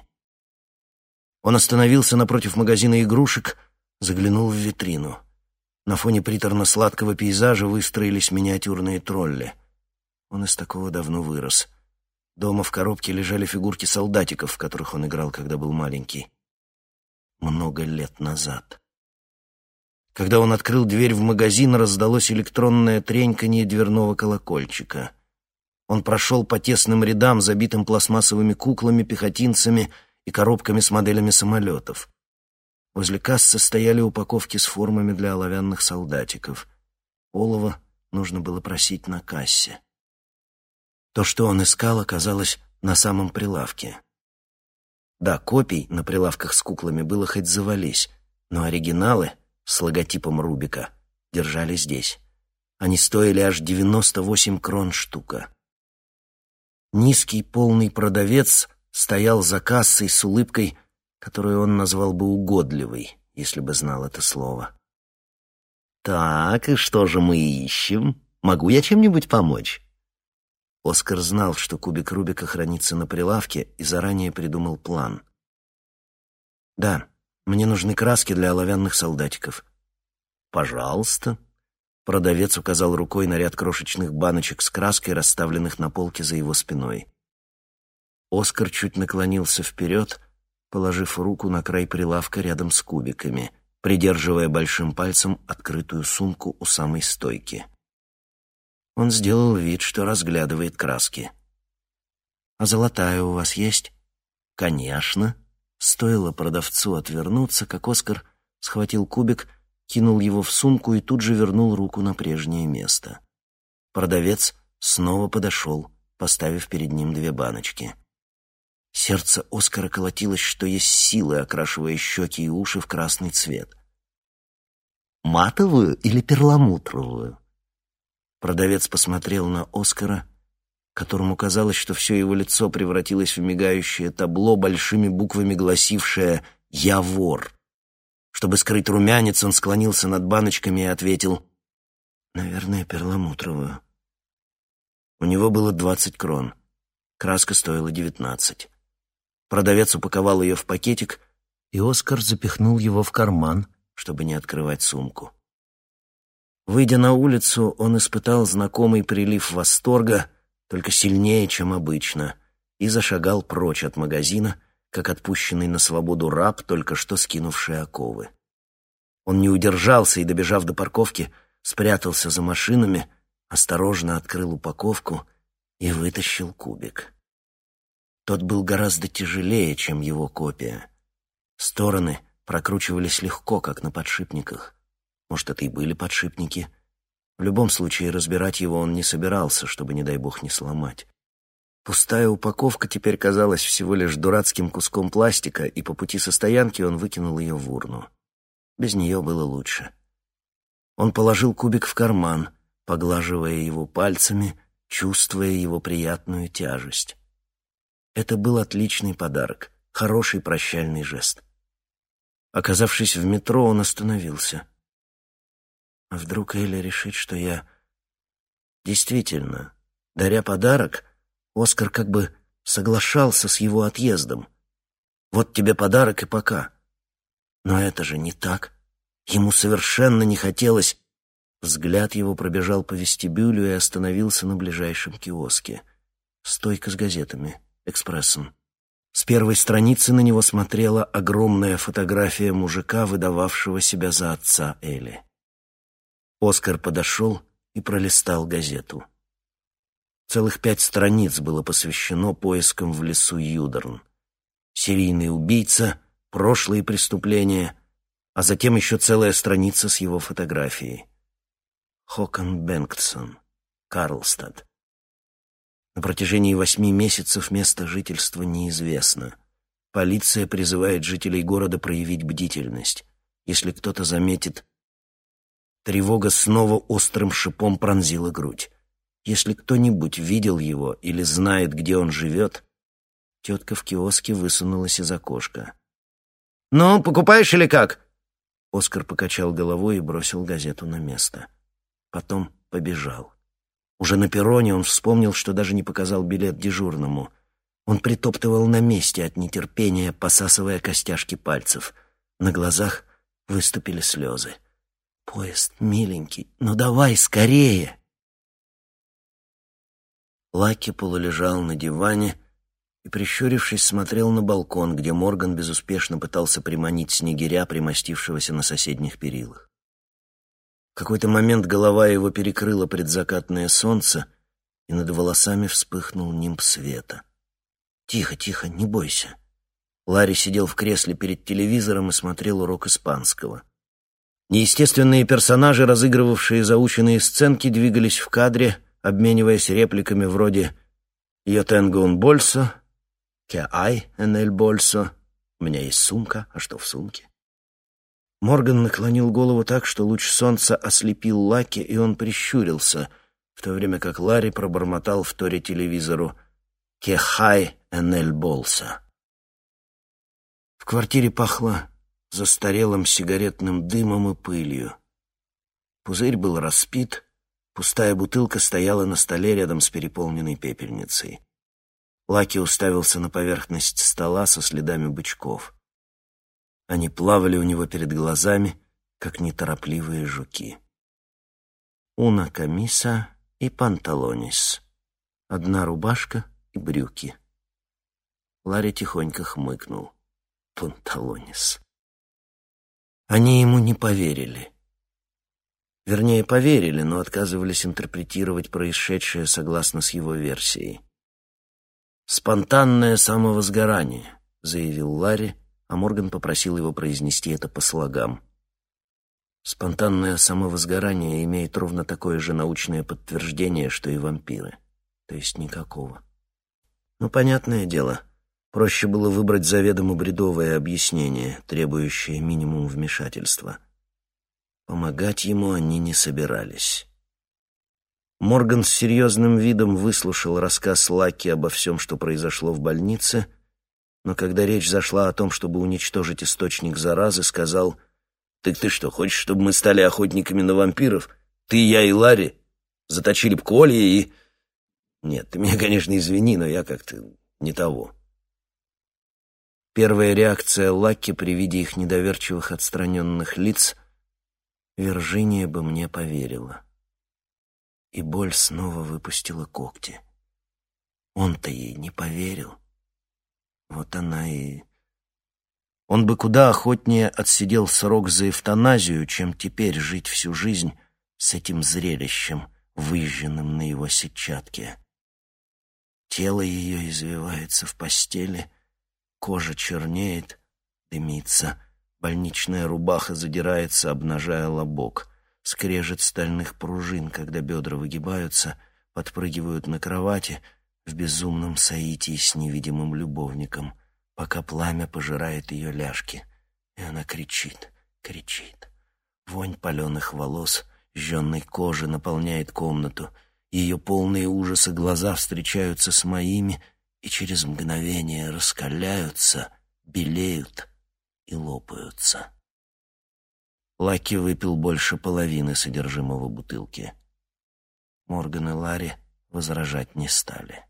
Он остановился напротив магазина игрушек, заглянул в витрину. На фоне приторно-сладкого пейзажа выстроились миниатюрные тролли. Он из такого давно вырос. Дома в коробке лежали фигурки солдатиков, в которых он играл, когда был маленький. Много лет назад. Когда он открыл дверь в магазин, раздалось электронное треньканье дверного колокольчика. Он прошел по тесным рядам, забитым пластмассовыми куклами, пехотинцами и коробками с моделями самолетов. Возле кассы стояли упаковки с формами для оловянных солдатиков. Олова нужно было просить на кассе. То, что он искал, оказалось на самом прилавке. Да, копий на прилавках с куклами было хоть завались, но оригиналы с логотипом Рубика держали здесь. Они стоили аж девяносто восемь крон штука. Низкий полный продавец стоял за кассой с улыбкой, которую он назвал бы угодливой, если бы знал это слово. «Так, и что же мы ищем? Могу я чем-нибудь помочь?» Оскар знал, что кубик Рубика хранится на прилавке, и заранее придумал план. «Да, мне нужны краски для оловянных солдатиков». «Пожалуйста». Продавец указал рукой на ряд крошечных баночек с краской, расставленных на полке за его спиной. Оскар чуть наклонился вперед, положив руку на край прилавка рядом с кубиками, придерживая большим пальцем открытую сумку у самой стойки. Он сделал вид, что разглядывает краски. «А золотая у вас есть?» «Конечно». Стоило продавцу отвернуться, как Оскар схватил кубик, кинул его в сумку и тут же вернул руку на прежнее место. Продавец снова подошел, поставив перед ним две баночки. Сердце Оскара колотилось, что есть силы, окрашивая щеки и уши в красный цвет. «Матовую или перламутровую?» Продавец посмотрел на Оскара, которому казалось, что все его лицо превратилось в мигающее табло, большими буквами гласившее «Я вор». Чтобы скрыть румянец, он склонился над баночками и ответил: «Наверное, перламутровую». У него было двадцать крон. Краска стоила девятнадцать. Продавец упаковал ее в пакетик, и Оскар запихнул его в карман, чтобы не открывать сумку. Выйдя на улицу, он испытал знакомый прилив восторга, только сильнее, чем обычно, и зашагал прочь от магазина, как отпущенный на свободу раб, только что скинувший оковы. Он не удержался и, добежав до парковки, спрятался за машинами, осторожно открыл упаковку и вытащил кубик. Тот был гораздо тяжелее, чем его копия. Стороны прокручивались легко, как на подшипниках. Может, это и были подшипники. В любом случае, разбирать его он не собирался, чтобы, не дай бог, не сломать. Пустая упаковка теперь казалась всего лишь дурацким куском пластика, и по пути со стоянки он выкинул ее в урну. Без нее было лучше. Он положил кубик в карман, поглаживая его пальцами, чувствуя его приятную тяжесть. Это был отличный подарок, хороший прощальный жест. Оказавшись в метро, он остановился. А вдруг Элли решит, что я... Действительно, даря подарок, Оскар как бы соглашался с его отъездом. Вот тебе подарок и пока. Но это же не так. Ему совершенно не хотелось... Взгляд его пробежал по вестибюлю и остановился на ближайшем киоске. Стойка с газетами, экспрессом. С первой страницы на него смотрела огромная фотография мужика, выдававшего себя за отца Элли. Оскар подошел и пролистал газету. Целых пять страниц было посвящено поискам в лесу Юдерн. Серийный убийца, прошлые преступления, а затем еще целая страница с его фотографией. Хокон Бенгтсон, Карлстад. На протяжении восьми месяцев место жительства неизвестно. Полиция призывает жителей города проявить бдительность. Если кто-то заметит... Тревога снова острым шипом пронзила грудь. Если кто-нибудь видел его или знает, где он живет... Тетка в киоске высунулась из окошка. «Ну, покупаешь или как?» Оскар покачал головой и бросил газету на место. Потом побежал. Уже на перроне он вспомнил, что даже не показал билет дежурному. Он притоптывал на месте от нетерпения, посасывая костяшки пальцев. На глазах выступили слезы. «Поезд, миленький, ну давай скорее!» Лаки полулежал на диване и, прищурившись, смотрел на балкон, где Морган безуспешно пытался приманить снегиря, примостившегося на соседних перилах. В какой-то момент голова его перекрыла предзакатное солнце, и над волосами вспыхнул нимб света. «Тихо, тихо, не бойся». Ларри сидел в кресле перед телевизором и смотрел урок испанского. Неестественные персонажи, разыгрывавшие заученные сценки, двигались в кадре, обмениваясь репликами вроде «Yo tengo un bolso», «Que hay en el bolso», «У меня есть сумка, а что в сумке?» Морган наклонил голову так, что луч солнца ослепил Лаки, и он прищурился, в то время как Ларри пробормотал в торе телевизору «Que hay en el bolso». В квартире пахло застарелым сигаретным дымом и пылью. Пузырь был распит, пустая бутылка стояла на столе рядом с переполненной пепельницей. Лаки уставился на поверхность стола со следами бычков. Они плавали у него перед глазами, как неторопливые жуки. «Уна камиса и панталонис». Одна рубашка и брюки. Ларри тихонько хмыкнул. «Панталонис». Они ему не поверили. Вернее, поверили, но отказывались интерпретировать происшедшее согласно с его версией. «Спонтанное самовозгорание», — заявил Ларри, а Морган попросил его произнести это по слогам. Спонтанное самовозгорание имеет ровно такое же научное подтверждение, что и вампиры. То есть никакого. Ну, понятное дело, проще было выбрать заведомо бредовое объяснение, требующее минимум вмешательства. Помогать ему они не собирались. Морган с серьезным видом выслушал рассказ Лаки обо всем, что произошло в больнице, но когда речь зашла о том, чтобы уничтожить источник заразы, сказал: «Так ты что, хочешь, чтобы мы стали охотниками на вампиров? Ты, я и Ларри заточили б колья и...» «Нет, ты меня, конечно, извини, но я как-то не того». Первая реакция Лаки при виде их недоверчивых отстраненных лиц: «Виржиния бы мне поверила». И боль снова выпустила когти. Он-то ей не поверил. Вот она и... Он бы куда охотнее отсидел срок за эвтаназию, чем теперь жить всю жизнь с этим зрелищем, выжженным на его сетчатке. Тело ее извивается в постели, кожа чернеет, дымится, больничная рубаха задирается, обнажая лобок. Скрежет стальных пружин, когда бедра выгибаются, подпрыгивают на кровати в безумном соитии с невидимым любовником, пока пламя пожирает ее ляжки. И она кричит, кричит. Вонь паленых волос, жженной кожи наполняет комнату. Ее полные ужаса глаза встречаются с моими и через мгновение раскаляются, белеют и лопаются. Лаки выпил больше половины содержимого бутылки. Морган и Ларри возражать не стали.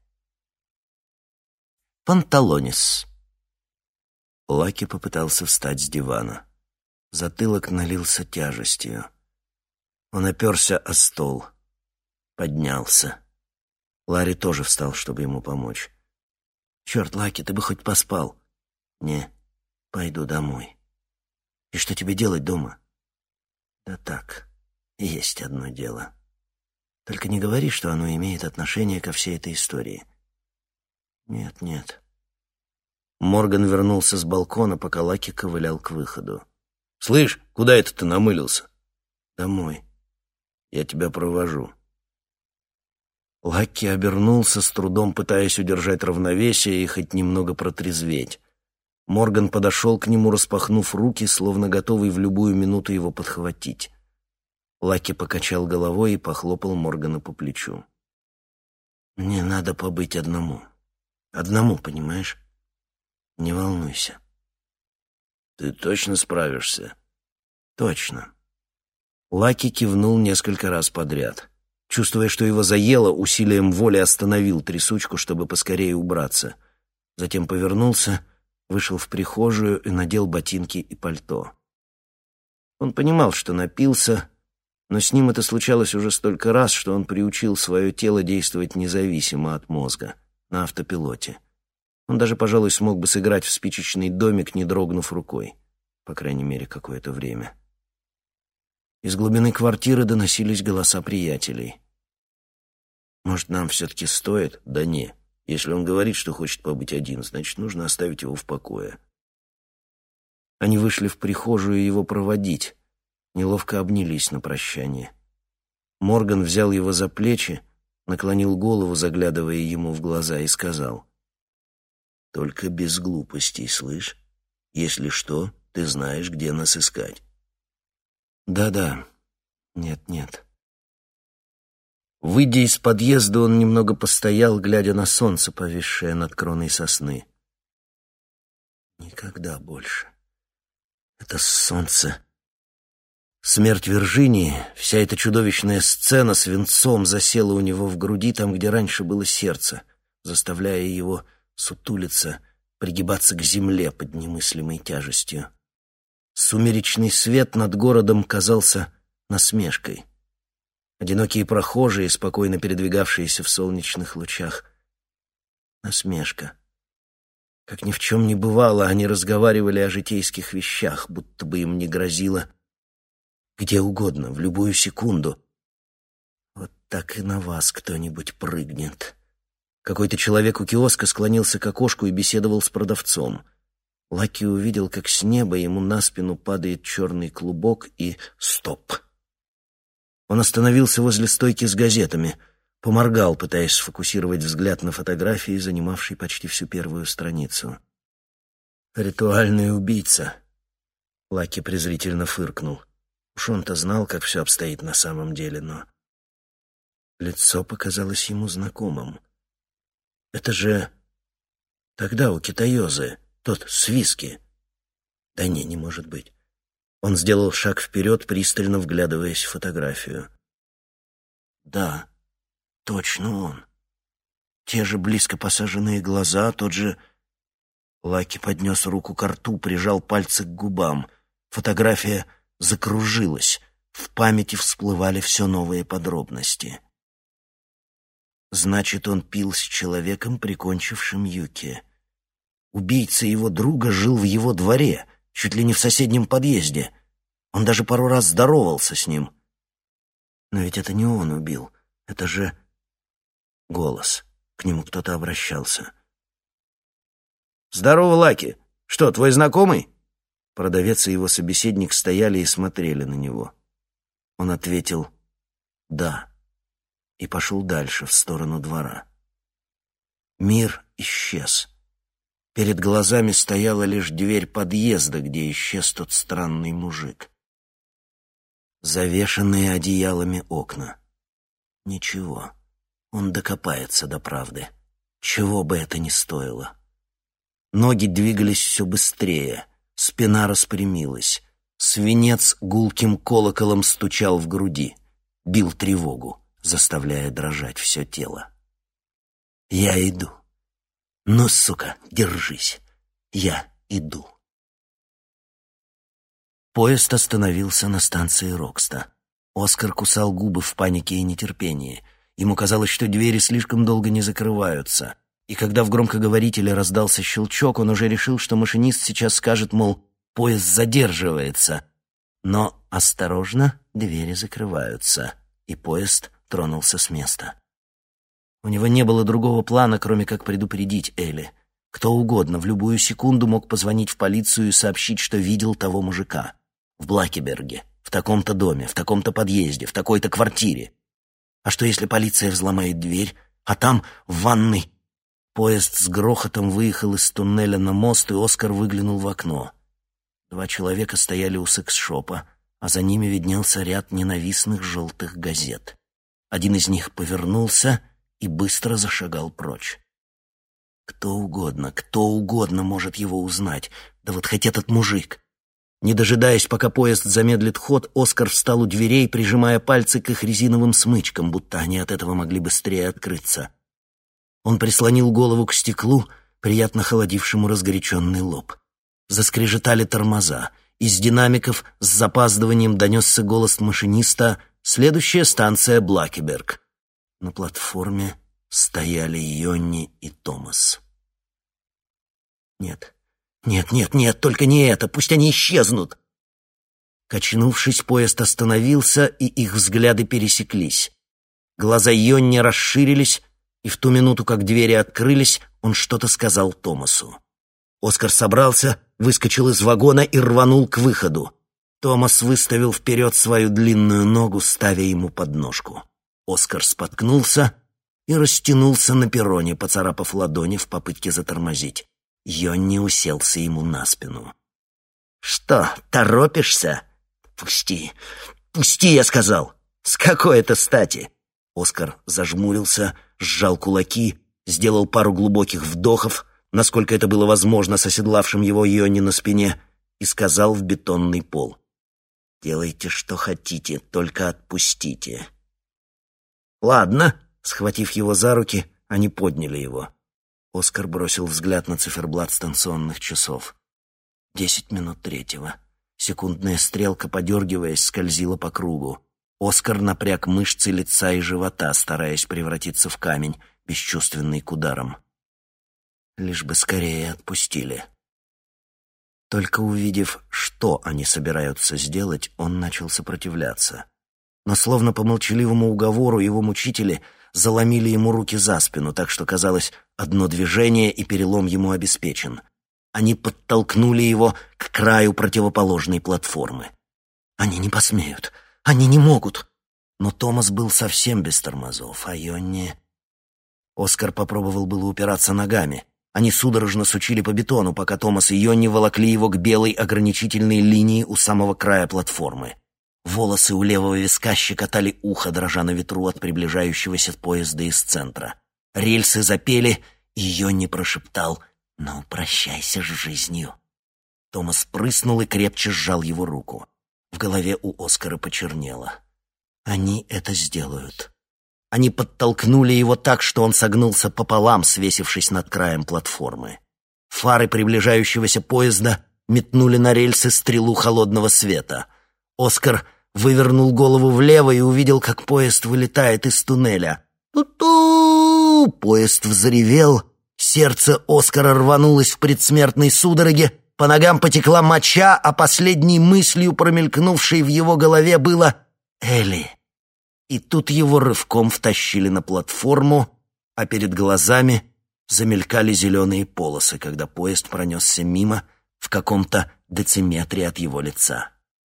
«Панталонис». Лаки попытался встать с дивана. Затылок налился тяжестью. Он оперся о стол. Поднялся. Ларри тоже встал, чтобы ему помочь. «Черт, Лаки, ты бы хоть поспал». «Не, пойду домой». «И что тебе делать дома?» «Да так, есть одно дело. Только не говори, что оно имеет отношение ко всей этой истории». «Нет, нет». Морган вернулся с балкона, пока Лаки ковылял к выходу. «Слышь, куда это ты намылился?» «Домой. Я тебя провожу». Лаки обернулся, с трудом пытаясь удержать равновесие и хоть немного протрезветь. Морган подошел к нему, распахнув руки, словно готовый в любую минуту его подхватить. Лаки покачал головой и похлопал Моргана по плечу. «Мне надо побыть одному. Одному, понимаешь? Не волнуйся». «Ты точно справишься?» «Точно». Лаки кивнул несколько раз подряд. Чувствуя, что его заело, усилием воли остановил трясучку, чтобы поскорее убраться. Затем повернулся, вышел в прихожую и надел ботинки и пальто. Он понимал, что напился, но с ним это случалось уже столько раз, что он приучил свое тело действовать независимо от мозга, на автопилоте. Он даже, пожалуй, смог бы сыграть в спичечный домик, не дрогнув рукой, по крайней мере, какое-то время. Из глубины квартиры доносились голоса приятелей. «Может, нам все-таки стоит?» «Да не. Если он говорит, что хочет побыть один, значит, нужно оставить его в покое». Они вышли в прихожую его проводить, неловко обнялись на прощание. Морган взял его за плечи, наклонил голову, заглядывая ему в глаза, и сказал: «Только без глупостей, слышь? Если что, ты знаешь, где нас искать». «Да-да. Нет-нет». Выйдя из подъезда, он немного постоял, глядя на солнце, повисшее над кроной сосны. Никогда больше. Это солнце... Смерть Виржинии, вся эта чудовищная сцена свинцом засела у него в груди, там, где раньше было сердце, заставляя его сутулиться, пригибаться к земле под немыслимой тяжестью. Сумеречный свет над городом казался насмешкой. Одинокие прохожие, спокойно передвигавшиеся в солнечных лучах. Насмешка. Как ни в чем не бывало, они разговаривали о житейских вещах, будто бы им не грозило Где угодно, в любую секунду. Вот так и на вас кто-нибудь прыгнет. Какой-то человек у киоска склонился к окошку и беседовал с продавцом. Лаки увидел, как с неба ему на спину падает черный клубок, и стоп. Он остановился возле стойки с газетами, поморгал, пытаясь сфокусировать взгляд на фотографии, занимавшей почти всю первую страницу. «Ритуальный убийца», — Лаки презрительно фыркнул. Уж он-то знал, как все обстоит на самом деле, но... Лицо показалось ему знакомым. Это же... Тогда у Китаёзы, тот с виски. Да не, не может быть. Он сделал шаг вперед, пристально вглядываясь в фотографию. Да, точно он. Те же близко посаженные глаза, тот же... Лаки поднес руку к рту, прижал пальцы к губам. Фотография закружилась. В памяти всплывали все новые подробности. Значит, он пил с человеком, прикончившим Юки. Убийца его друга жил в его дворе, чуть ли не в соседнем подъезде. Он даже пару раз здоровался с ним. Но ведь это не он убил. Это же... Голос. К нему кто-то обращался. «Здорово, Лаки. Что, твой знакомый?» Продавец и его собеседник стояли и смотрели на него. Он ответил «да» и пошел дальше, в сторону двора. Мир исчез. Перед глазами стояла лишь дверь подъезда, где исчез тот странный мужик. Завешенные одеялами окна. Ничего, он докопается до правды, чего бы это ни стоило. Ноги двигались все быстрее, спина распрямилась. Свинец гулким колоколом стучал в груди, бил тревогу, заставляя дрожать все тело. «Я иду. Ну, сука, держись. Я иду». Поезд остановился на станции Рокста. Оскар кусал губы в панике и нетерпении. Ему казалось, что двери слишком долго не закрываются. И когда в громкоговорителе раздался щелчок, он уже решил, что машинист сейчас скажет, мол, поезд задерживается. Но осторожно, двери закрываются, и поезд тронулся с места. У него не было другого плана, кроме как предупредить Элли. Кто угодно в любую секунду мог позвонить в полицию и сообщить, что видел того мужика. В Блакиберге, в таком-то доме, в таком-то подъезде, в такой-то квартире. А что, если полиция взломает дверь, а там, в ванной... Поезд с грохотом выехал из туннеля на мост, и Оскар выглянул в окно. Два человека стояли у секс-шопа, а за ними виднелся ряд ненавистных желтых газет. Один из них повернулся и быстро зашагал прочь. Кто угодно, кто угодно может его узнать, да вот хоть этот мужик. Не дожидаясь, пока поезд замедлит ход, Оскар встал у дверей, прижимая пальцы к их резиновым смычкам, будто они от этого могли быстрее открыться. Он прислонил голову к стеклу, приятно холодившему разгоряченный лоб. Заскрежетали тормоза. Из динамиков с запаздыванием донесся голос машиниста «Следующая станция Блакиберг». На платформе стояли Йонни и Томас. «Нет, нет, нет, нет, только не это, пусть они исчезнут!» Качнувшись, поезд остановился, и их взгляды пересеклись. Глаза Йонни расширились, и в ту минуту, как двери открылись, он что-то сказал Томасу. Оскар собрался, выскочил из вагона и рванул к выходу. Томас выставил вперед свою длинную ногу, ставя ему подножку. Оскар споткнулся и растянулся на перроне, поцарапав ладони в попытке затормозить. Йонни уселся ему на спину. «Что, торопишься? Пусти, пусти, я сказал! С какой это стати?» Оскар зажмурился, сжал кулаки, сделал пару глубоких вдохов, насколько это было возможно с оседлавшим его Йонни на спине, и сказал в бетонный пол: «Делайте, что хотите, только отпустите». «Ладно», — схватив его за руки, они подняли его. Оскар бросил взгляд на циферблат станционных часов. Десять минут третьего. Секундная стрелка, подергиваясь, скользила по кругу. Оскар напряг мышцы лица и живота, стараясь превратиться в камень, бесчувственный к ударам. Лишь бы скорее отпустили. Только увидев, что они собираются сделать, он начал сопротивляться. Но словно по молчаливому уговору его мучители заломили ему руки за спину, так что, казалось, одно движение, и перелом ему обеспечен. Они подтолкнули его к краю противоположной платформы. Они не посмеют, они не могут. Но Томас был совсем без тормозов, а Йонни... Оскар попробовал было упираться ногами. Они судорожно сучили по бетону, пока Томас и Йонни волокли его к белой ограничительной линии у самого края платформы. Волосы у левого виска щекотали ухо, дрожа на ветру от приближающегося поезда из центра. Рельсы запели, и Йонни прошептал: «Ну, прощайся с жизнью». Томас прыснул и крепче сжал его руку. В голове у Оскара почернело. Они это сделают. Они подтолкнули его так, что он согнулся пополам, свесившись над краем платформы. Фары приближающегося поезда метнули на рельсы стрелу холодного света. Оскар вывернул голову влево и увидел, как поезд вылетает из туннеля. «Ту-ту!» Поезд взревел. Сердце Оскара рванулось в предсмертной судороге, по ногам потекла моча, а последней мыслью, промелькнувшей в его голове, было «Элли». И тут его рывком втащили на платформу, а перед глазами замелькали зеленые полосы, когда поезд пронесся мимо в каком-то дециметре от его лица.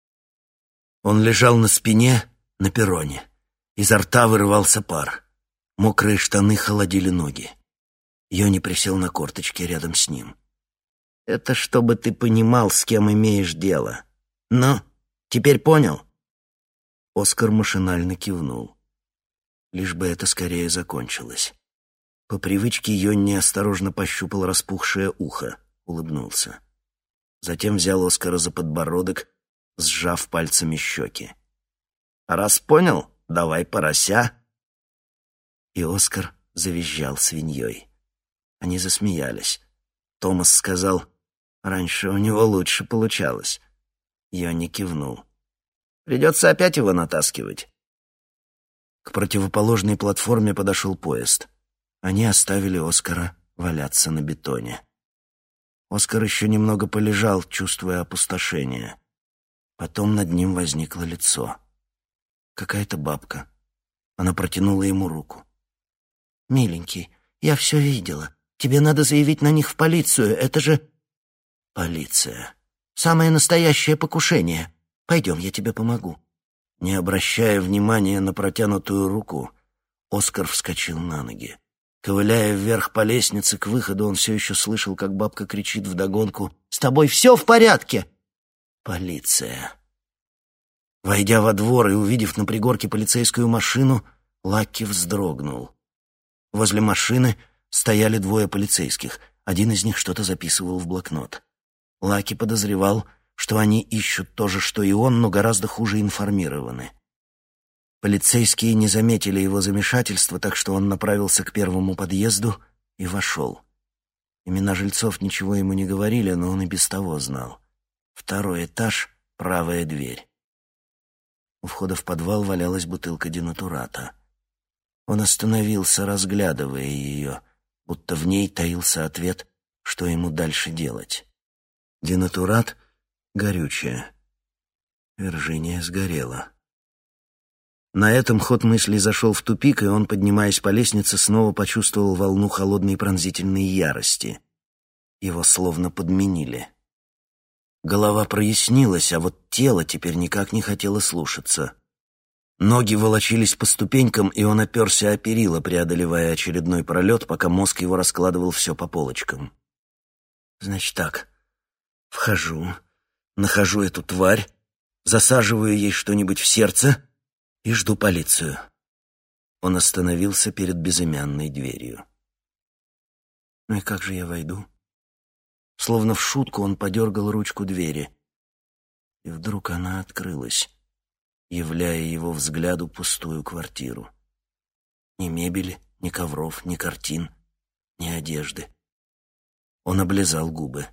Он лежал на спине на перроне. Изо рта вырывался пар. Мокрые штаны холодили ноги. Йонни присел на корточки рядом с ним. «Это чтобы ты понимал, с кем имеешь дело. Ну, теперь понял?» Оскар машинально кивнул. Лишь бы это скорее закончилось. По привычке Йонни осторожно пощупал распухшее ухо, улыбнулся. Затем взял Оскара за подбородок, сжав пальцами щеки. «А раз понял, давай, порося!» И Оскар завизжал свиньей. Они засмеялись. Томас сказал: «Раньше у него лучше получалось». Йонни кивнул. «Придется опять его натаскивать». К противоположной платформе подошел поезд. Они оставили Оскара валяться на бетоне. Оскар еще немного полежал, чувствуя опустошение. Потом над ним возникло лицо. Какая-то бабка. Она протянула ему руку. «Миленький, я все видела. Тебе надо заявить на них в полицию. Это же...» «Полиция. Самое настоящее покушение. Пойдем, я тебе помогу». Не обращая внимания на протянутую руку, Оскар вскочил на ноги. Ковыляя вверх по лестнице к выходу, он все еще слышал, как бабка кричит вдогонку: «С тобой все в порядке?» Полиция. Войдя во двор и увидев на пригорке полицейскую машину, Лаки вздрогнул. Возле машины стояли двое полицейских. Один из них что-то записывал в блокнот. Лаки подозревал, что они ищут то же, что и он, но гораздо хуже информированы. Полицейские не заметили его замешательства, так что он направился к первому подъезду и вошел. Имена жильцов ничего ему не говорили, но он и без того знал. Второй этаж, правая дверь. У входа в подвал валялась бутылка денатурата. Он остановился, разглядывая ее, будто в ней таился ответ, что ему дальше делать. Денатурат — горючее. Виржиния сгорела. На этом ход мыслей зашел в тупик, и он, поднимаясь по лестнице, снова почувствовал волну холодной пронзительной ярости. Его словно подменили. Голова прояснилась, а вот тело теперь никак не хотело слушаться. Ноги волочились по ступенькам, и он оперся о перила, преодолевая очередной пролет, пока мозг его раскладывал все по полочкам. Значит так, вхожу, нахожу эту тварь, засаживаю ей что-нибудь в сердце и жду полицию. Он остановился перед безымянной дверью. Ну и как же я войду? Словно в шутку он подергал ручку двери, и вдруг она открылась, являя его взгляду пустую квартиру. Ни мебели, ни ковров, ни картин, ни одежды. Он облизал губы.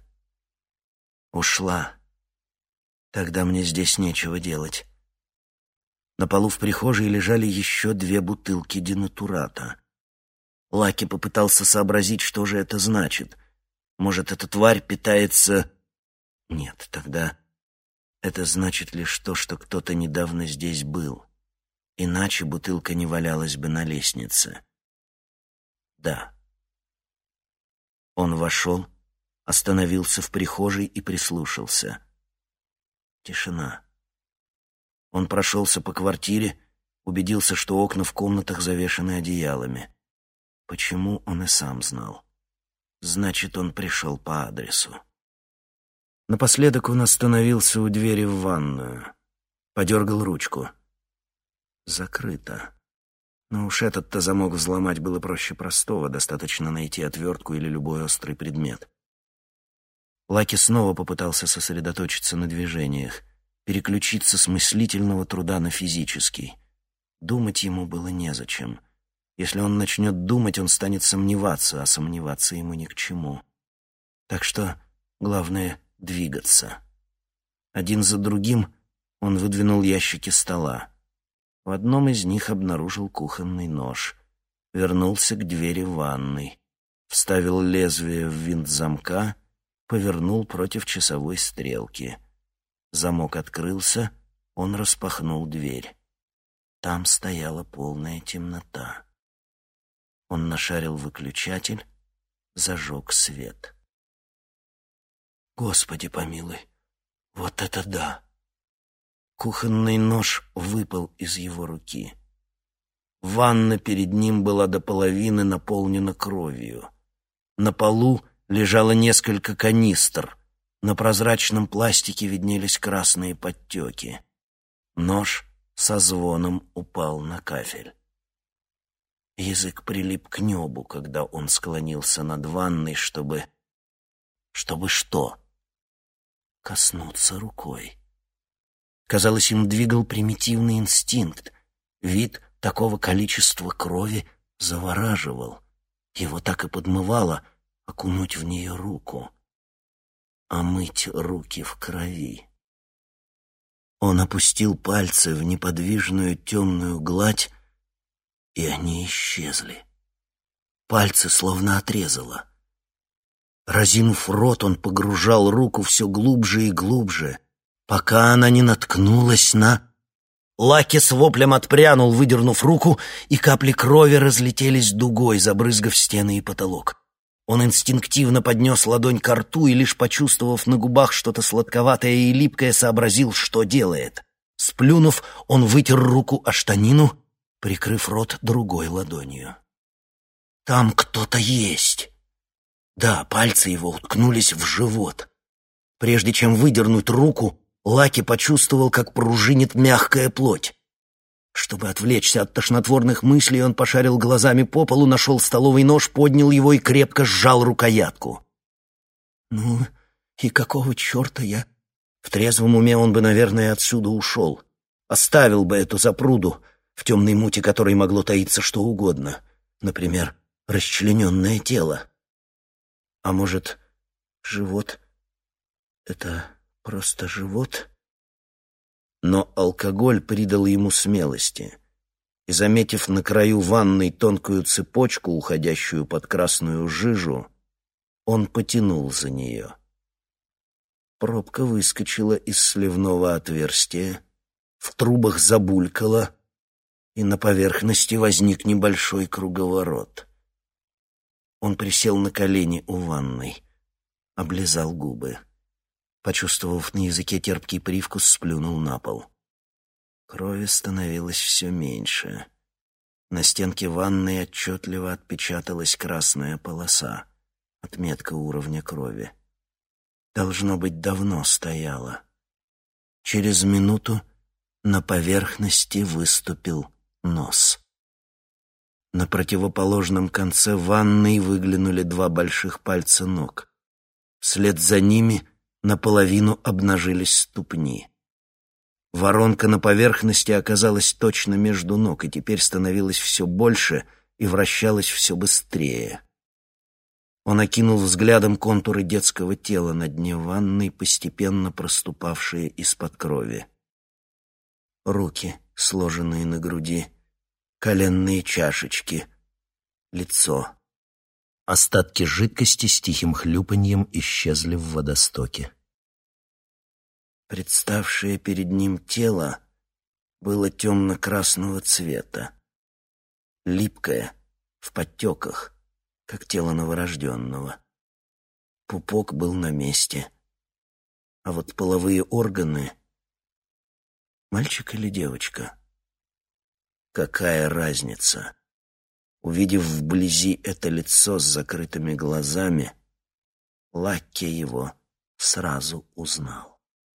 Ушла. Тогда мне здесь нечего делать. На полу в прихожей лежали еще две бутылки денатурата. Лаки попытался сообразить, что же это значит. Может, эта тварь питается... Нет, тогда это значит лишь то, что кто-то недавно здесь был. Иначе бутылка не валялась бы на лестнице. Да. Он вошел, остановился в прихожей и прислушался. Тишина. Он прошелся по квартире, убедился, что окна в комнатах завешаны одеялами. Почему, он и сам знал. Значит, он пришел по адресу. Напоследок он остановился у двери в ванную. Подергал ручку. Закрыто. Но уж этот-то замок взломать было проще простого, достаточно найти отвертку или любой острый предмет. Лаки снова попытался сосредоточиться на движениях, переключиться с мыслительного труда на физический. Думать ему было незачем. Если он начнет думать, он станет сомневаться, а сомневаться ему ни к чему. Так что главное — двигаться. Один за другим он выдвинул ящики стола. В одном из них обнаружил кухонный нож. Вернулся к двери ванной. Вставил лезвие в винт замка, повернул против часовой стрелки. Замок открылся, он распахнул дверь. Там стояла полная темнота. Он нашарил выключатель, зажег свет. Господи помилуй, вот это да! Кухонный нож выпал из его руки. Ванна перед ним была до половины наполнена кровью. На полу лежало несколько канистр. На прозрачном пластике виднелись красные подтеки. Нож со звоном упал на кафель. Язык прилип к небу, когда он склонился над ванной, чтобы... Чтобы что? Коснуться рукой. Казалось, им двигал примитивный инстинкт. Вид такого количества крови завораживал. Его так и подмывало окунуть в нее руку. Омыть руки в крови. Он опустил пальцы в неподвижную темную гладь, и они исчезли. Пальцы словно отрезало. Разинув рот, он погружал руку все глубже и глубже, пока она не наткнулась на... Лаки с воплем отпрянул, выдернув руку, и капли крови разлетелись дугой, забрызгав стены и потолок. Он инстинктивно поднес ладонь ко рту и, лишь почувствовав на губах что-то сладковатое и липкое, сообразил, что делает. Сплюнув, он вытер руку о штанину, прикрыв рот другой ладонью. «Там кто-то есть!» Да, пальцы его уткнулись в живот. Прежде чем выдернуть руку, Лаки почувствовал, как пружинит мягкая плоть. Чтобы отвлечься от тошнотворных мыслей, он пошарил глазами по полу, нашел столовый нож, поднял его и крепко сжал рукоятку. «Ну, и какого черта я...» В трезвом уме он бы, наверное, отсюда ушел. Оставил бы эту запруду, в темной мути которой могло таиться что угодно. Например, расчлененное тело. А может, живот — это просто живот? Но алкоголь придал ему смелости, и, заметив на краю ванной тонкую цепочку, уходящую под красную жижу, он потянул за нее. Пробка выскочила из сливного отверстия, в трубах забулькала, и на поверхности возник небольшой круговорот. Он присел на колени у ванной, облизал губы. Почувствовав на языке терпкий привкус, сплюнул на пол. Крови становилось все меньше. На стенке ванной отчетливо отпечаталась красная полоса, отметка уровня крови. Должно быть, давно стояла. Через минуту на поверхности выступил нос. На противоположном конце ванной выглянули два больших пальца ног. Вслед за ними наполовину обнажились ступни. Воронка на поверхности оказалась точно между ног, и теперь становилась все больше и вращалась все быстрее. Он окинул взглядом контуры детского тела на дне ванной, постепенно проступавшие из-под крови. Руки, сложенные на груди, коленные чашечки, лицо. Остатки жидкости с тихим хлюпаньем исчезли в водостоке. Представшее перед ним тело было темно-красного цвета, липкое, в подтеках, как тело новорожденного. Пупок был на месте, а вот половые органы... Мальчик или девочка? Какая разница? Увидев вблизи это лицо с закрытыми глазами, Лакки его сразу узнал.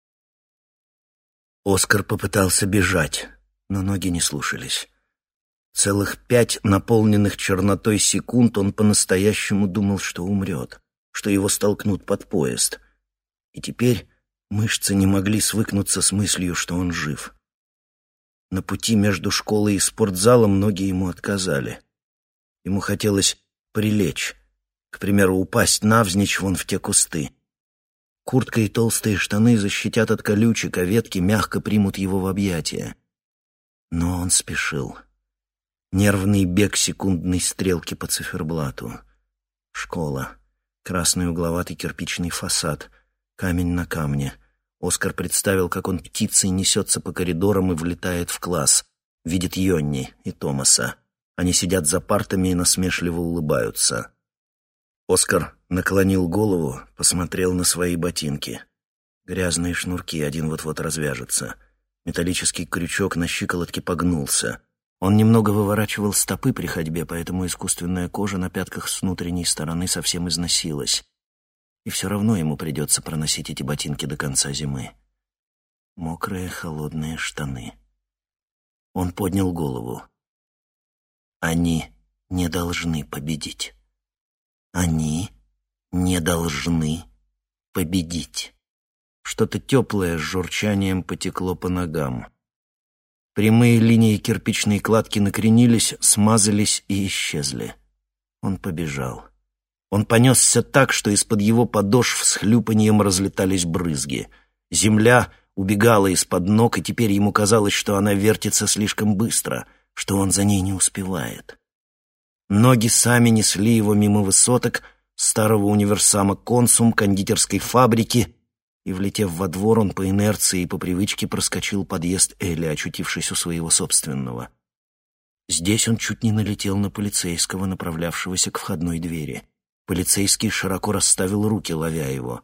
Оскар попытался бежать, но ноги не слушались. Целых пять наполненных чернотой секунд он по-настоящему думал, что умрет, что его столкнут под поезд. И теперь мышцы не могли свыкнуться с мыслью, что он жив. На пути между школой и спортзалом ноги ему отказали. Ему хотелось прилечь, к примеру, упасть навзничь вон в те кусты. Куртка и толстые штаны защитят от колючек, а ветки мягко примут его в объятия. Но он спешил. Нервный бег секундной стрелки по циферблату. Школа. Красный угловатый кирпичный фасад. Камень на камне. Оскар представил, как он птицей несется по коридорам и влетает в класс. Видит Йонни и Томаса. Они сидят за партами и насмешливо улыбаются. Оскар наклонил голову, посмотрел на свои ботинки. Грязные шнурки, один вот-вот развяжется. Металлический крючок на щиколотке погнулся. Он немного выворачивал стопы при ходьбе, поэтому искусственная кожа на пятках с внутренней стороны совсем износилась. И все равно ему придется проносить эти ботинки до конца зимы. Мокрые, холодные штаны. Он поднял голову. Они не должны победить. Они не должны победить. Что-то теплое с журчанием потекло по ногам. Прямые линии кирпичной кладки накренились, смазались и исчезли. Он побежал. Он понесся так, что из-под его подошв с хлюпаньем разлетались брызги. Земля убегала из-под ног, и теперь ему казалось, что она вертится слишком быстро, что он за ней не успевает. Ноги сами несли его мимо высоток, старого универсама «Консум», кондитерской фабрики, и, влетев во двор, он по инерции и по привычке проскочил подъезд Элли, очутившись у своего собственного. Здесь он чуть не налетел на полицейского, направлявшегося к входной двери. Полицейский широко расставил руки, ловя его.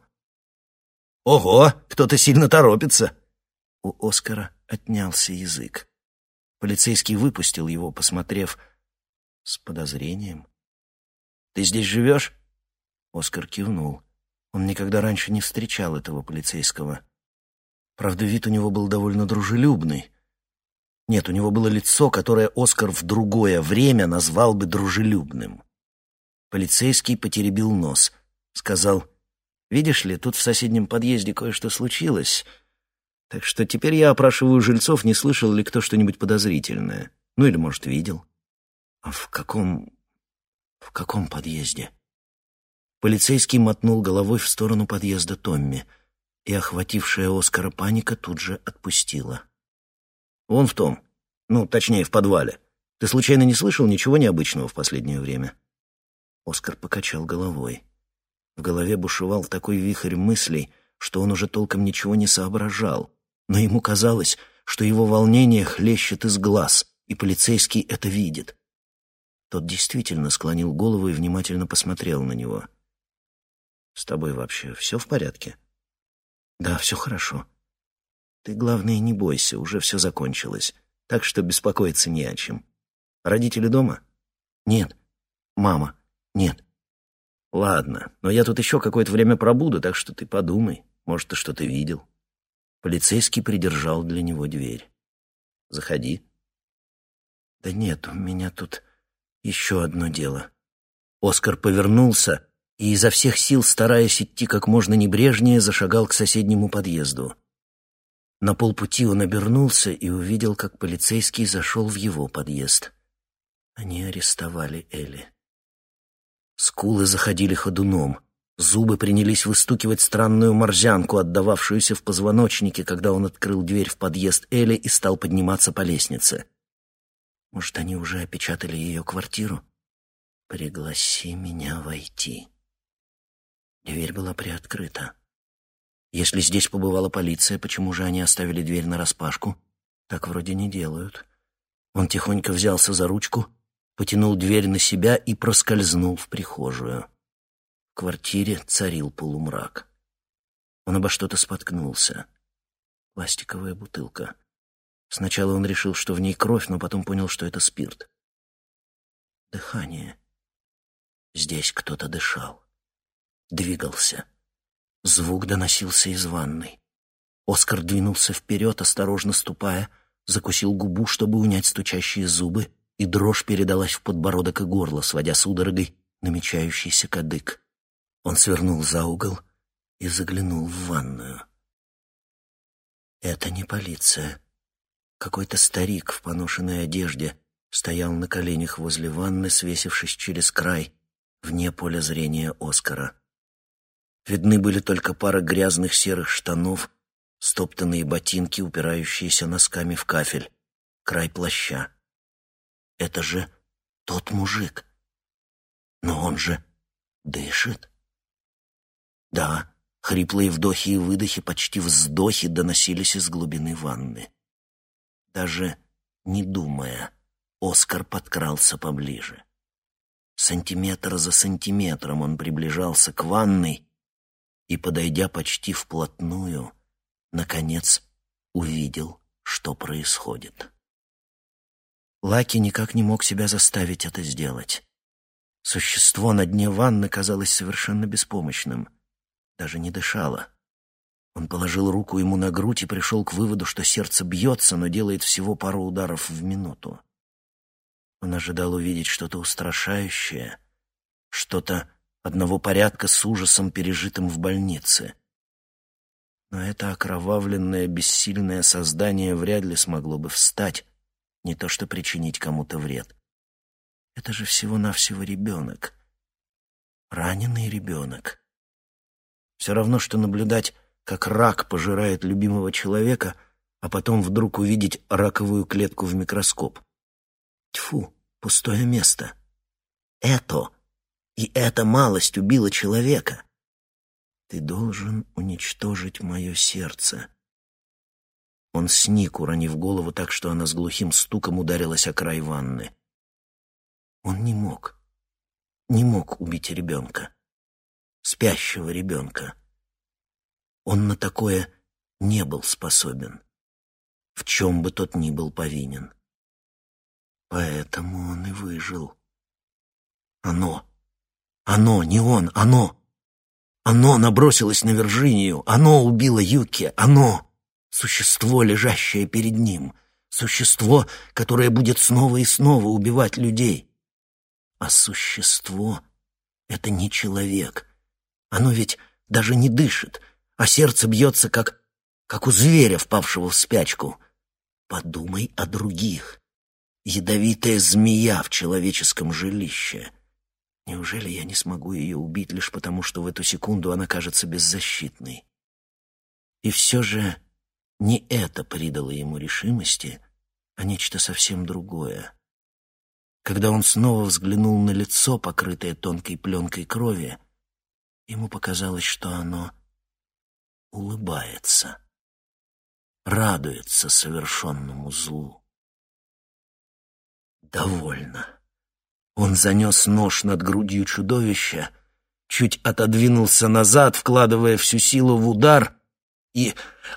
«Ого, кто-то сильно торопится!» У Оскара отнялся язык. Полицейский выпустил его, посмотрев с подозрением. «Ты здесь живешь?» Оскар кивнул. Он никогда раньше не встречал этого полицейского. Правда, вид у него был довольно дружелюбный. Нет, у него было лицо, которое Оскар в другое время назвал бы дружелюбным. Полицейский потеребил нос. Сказал: «Видишь ли, тут в соседнем подъезде кое-что случилось. Так что теперь я опрашиваю жильцов, не слышал ли кто что-нибудь подозрительное. Ну или, может, видел». «А в каком... в каком подъезде?» Полицейский мотнул головой в сторону подъезда Томми, и охватившая Оскара паника тут же отпустила. «Вон в том. Ну, точнее, в подвале. Ты случайно не слышал ничего необычного в последнее время?» Оскар покачал головой. В голове бушевал такой вихрь мыслей, что он уже толком ничего не соображал, но ему казалось, что его волнение хлещет из глаз, и полицейский это видит. Тот действительно склонил голову и внимательно посмотрел на него. «С тобой вообще все в порядке?» «Да, все хорошо. Ты, главное, не бойся, уже все закончилось, так что беспокоиться не о чем. Родители дома?» «Нет. Мама? Нет». «Ладно, но я тут еще какое-то время пробуду, так что ты подумай, может, ты что-то видел». Полицейский придержал для него дверь. «Заходи». «Да нет, у меня тут еще одно дело». Оскар повернулся и, изо всех сил, стараясь идти как можно небрежнее, зашагал к соседнему подъезду. На полпути он обернулся и увидел, как полицейский зашел в его подъезд. Они арестовали Элли. Скулы заходили ходуном, зубы принялись выстукивать странную морзянку, отдававшуюся в позвоночнике, когда он открыл дверь в подъезд Элли и стал подниматься по лестнице. Может, они уже опечатали ее квартиру? «Пригласи меня войти». Дверь была приоткрыта. Если здесь побывала полиция, почему же они оставили дверь нараспашку? Так вроде не делают. Он тихонько взялся за ручку, потянул дверь на себя и проскользнул в прихожую. В квартире царил полумрак. Он обо что-то споткнулся. Пластиковая бутылка. Сначала он решил, что в ней кровь, но потом понял, что это спирт. Дыхание. Здесь кто-то дышал. Двигался. Звук доносился из ванной. Оскар двинулся вперед, осторожно ступая, закусил губу, чтобы унять стучащие зубы, и дрожь передалась в подбородок и горло, сводя судорогой намечающийся кадык. Он свернул за угол и заглянул в ванную. Это не полиция. Какой-то старик в поношенной одежде стоял на коленях возле ванны, свесившись через край, вне поля зрения Оскара. Видны были только пара грязных серых штанов, стоптанные ботинки, упирающиеся носками в кафель, край плаща. Это же тот мужик. Но он же дышит. Да, хриплые вдохи и выдохи, почти вздохи доносились из глубины ванны. Даже не думая, Оскар подкрался поближе. Сантиметр за сантиметром он приближался к ванной и, подойдя почти вплотную, наконец увидел, что происходит. Лаки никак не мог себя заставить это сделать. Существо на дне ванны казалось совершенно беспомощным, даже не дышало. Он положил руку ему на грудь и пришел к выводу, что сердце бьется, но делает всего пару ударов в минуту. Он ожидал увидеть что-то устрашающее, что-то одного порядка с ужасом, пережитым в больнице. Но это окровавленное, бессильное создание вряд ли смогло бы встать, не то что причинить кому-то вред. Это же всего-навсего ребенок. Раненый ребенок. Все равно, что наблюдать, как рак пожирает любимого человека, а потом вдруг увидеть раковую клетку в микроскоп. Тьфу, пустое место. Это, и эта малость убила человека. Ты должен уничтожить мое сердце. Он сник, уронив голову так, что она с глухим стуком ударилась о край ванны. Он не мог, не мог убить ребенка, спящего ребенка. Он на такое не был способен, в чем бы тот ни был повинен. Поэтому он и выжил. Оно, оно, не он, оно. Оно набросилось на Вирджинию, оно убило Юки, оно — существо, лежащее перед ним, существо, которое будет снова и снова убивать людей. А существо — это не человек. Оно ведь даже не дышит, а сердце бьется, как, как у зверя, впавшего в спячку. Подумай о других. Ядовитая змея в человеческом жилище. Неужели я не смогу ее убить лишь потому, что в эту секунду она кажется беззащитной? И все же не это придало ему решимости, а нечто совсем другое. Когда он снова взглянул на лицо, покрытое тонкой пленкой крови, ему показалось, что оно улыбается, радуется совершенному злу. Довольно. Он занес нож над грудью чудовища, чуть отодвинулся назад, вкладывая всю силу в удар, и...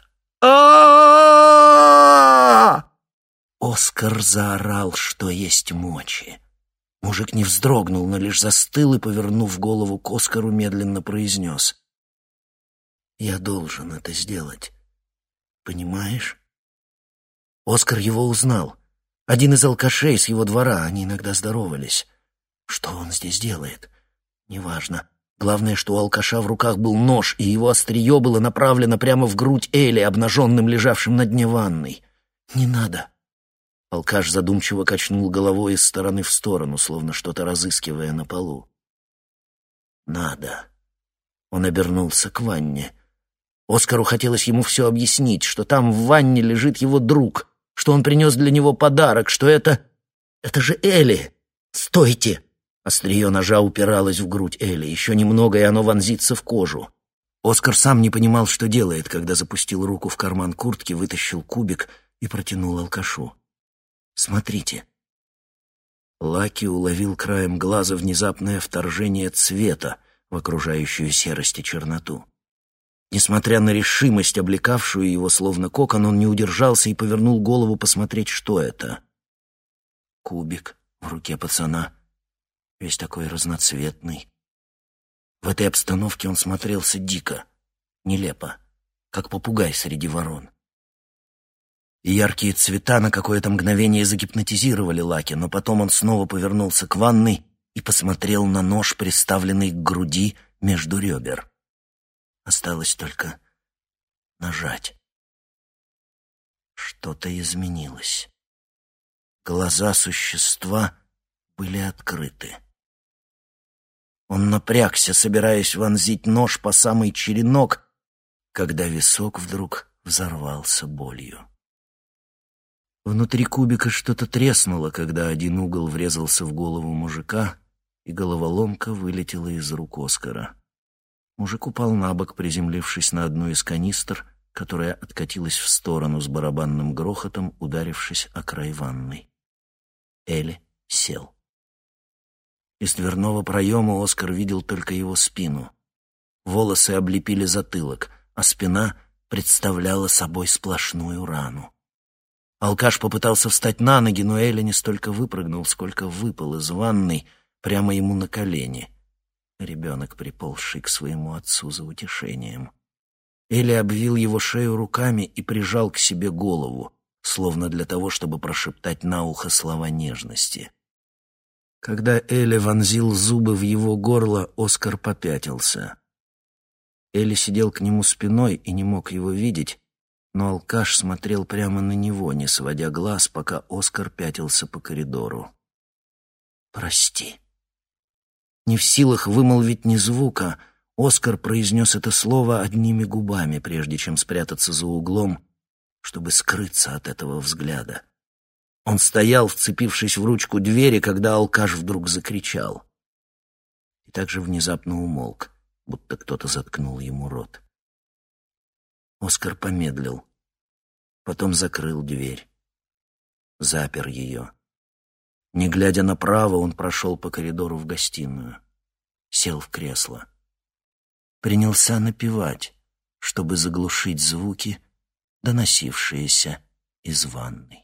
а Оскар заорал, что есть мочи. Мужик не вздрогнул, но лишь застыл и, повернув голову к Оскару, медленно произнес: «Я должен это сделать. Понимаешь?» Оскар его узнал. Один из алкашей с его двора, они иногда здоровались. Что он здесь делает? Неважно. Главное, что у алкаша в руках был нож, и его острие было направлено прямо в грудь Элли, обнаженным, лежавшим на дне ванной. «Не надо». Алкаш задумчиво качнул головой из стороны в сторону, словно что-то разыскивая на полу. «Надо». Он обернулся к ванне. Оскару хотелось ему все объяснить, что там в ванне лежит его друг, что он принес для него подарок, что это... Это же Элли! Стойте! Острие ножа упиралось в грудь Элли. Еще немного, и оно вонзится в кожу. Оскар сам не понимал, что делает, когда запустил руку в карман куртки, вытащил кубик и протянул алкашу. «Смотрите». Лаки уловил краем глаза внезапное вторжение цвета в окружающую серость и черноту. Несмотря на решимость, облекавшую его словно кокон, он не удержался и повернул голову посмотреть, что это. Кубик в руке пацана, весь такой разноцветный. В этой обстановке он смотрелся дико, нелепо, как попугай среди ворон. И яркие цвета на какое-то мгновение загипнотизировали Лаки, но потом он снова повернулся к ванной и посмотрел на нож, приставленный к груди между ребер. Осталось только нажать. Что-то изменилось. Глаза существа были открыты. Он напрягся, собираясь вонзить нож по самый черенок, когда висок вдруг взорвался болью. Внутри кубика что-то треснуло, когда один угол врезался в голову мужика, и головоломка вылетела из рук Оскара. Мужик упал на бок, приземлившись на одну из канистр, которая откатилась в сторону с барабанным грохотом, ударившись о край ванной. Элли сел. Из дверного проема Оскар видел только его спину. Волосы облепили затылок, а спина представляла собой сплошную рану. Алкаш попытался встать на ноги, но Элли не столько выпрыгнул, сколько выпал из ванной прямо ему на колени. Ребенок, приползший к своему отцу за утешением. Элли обвил его шею руками и прижал к себе голову, словно для того, чтобы прошептать на ухо слова нежности. Когда Элли вонзил зубы в его горло, Оскар попятился. Элли сидел к нему спиной и не мог его видеть, но алкаш смотрел прямо на него, не сводя глаз, пока Оскар пятился по коридору. «Прости». Не в силах вымолвить ни звука, Оскар произнес это слово одними губами, прежде чем спрятаться за углом, чтобы скрыться от этого взгляда. Он стоял, вцепившись в ручку двери, когда алкаш вдруг закричал. И также внезапно умолк, будто кто-то заткнул ему рот. Оскар помедлил, потом закрыл дверь, запер ее. Не глядя направо, он прошел по коридору в гостиную, сел в кресло. Принялся напевать, чтобы заглушить звуки, доносившиеся из ванной.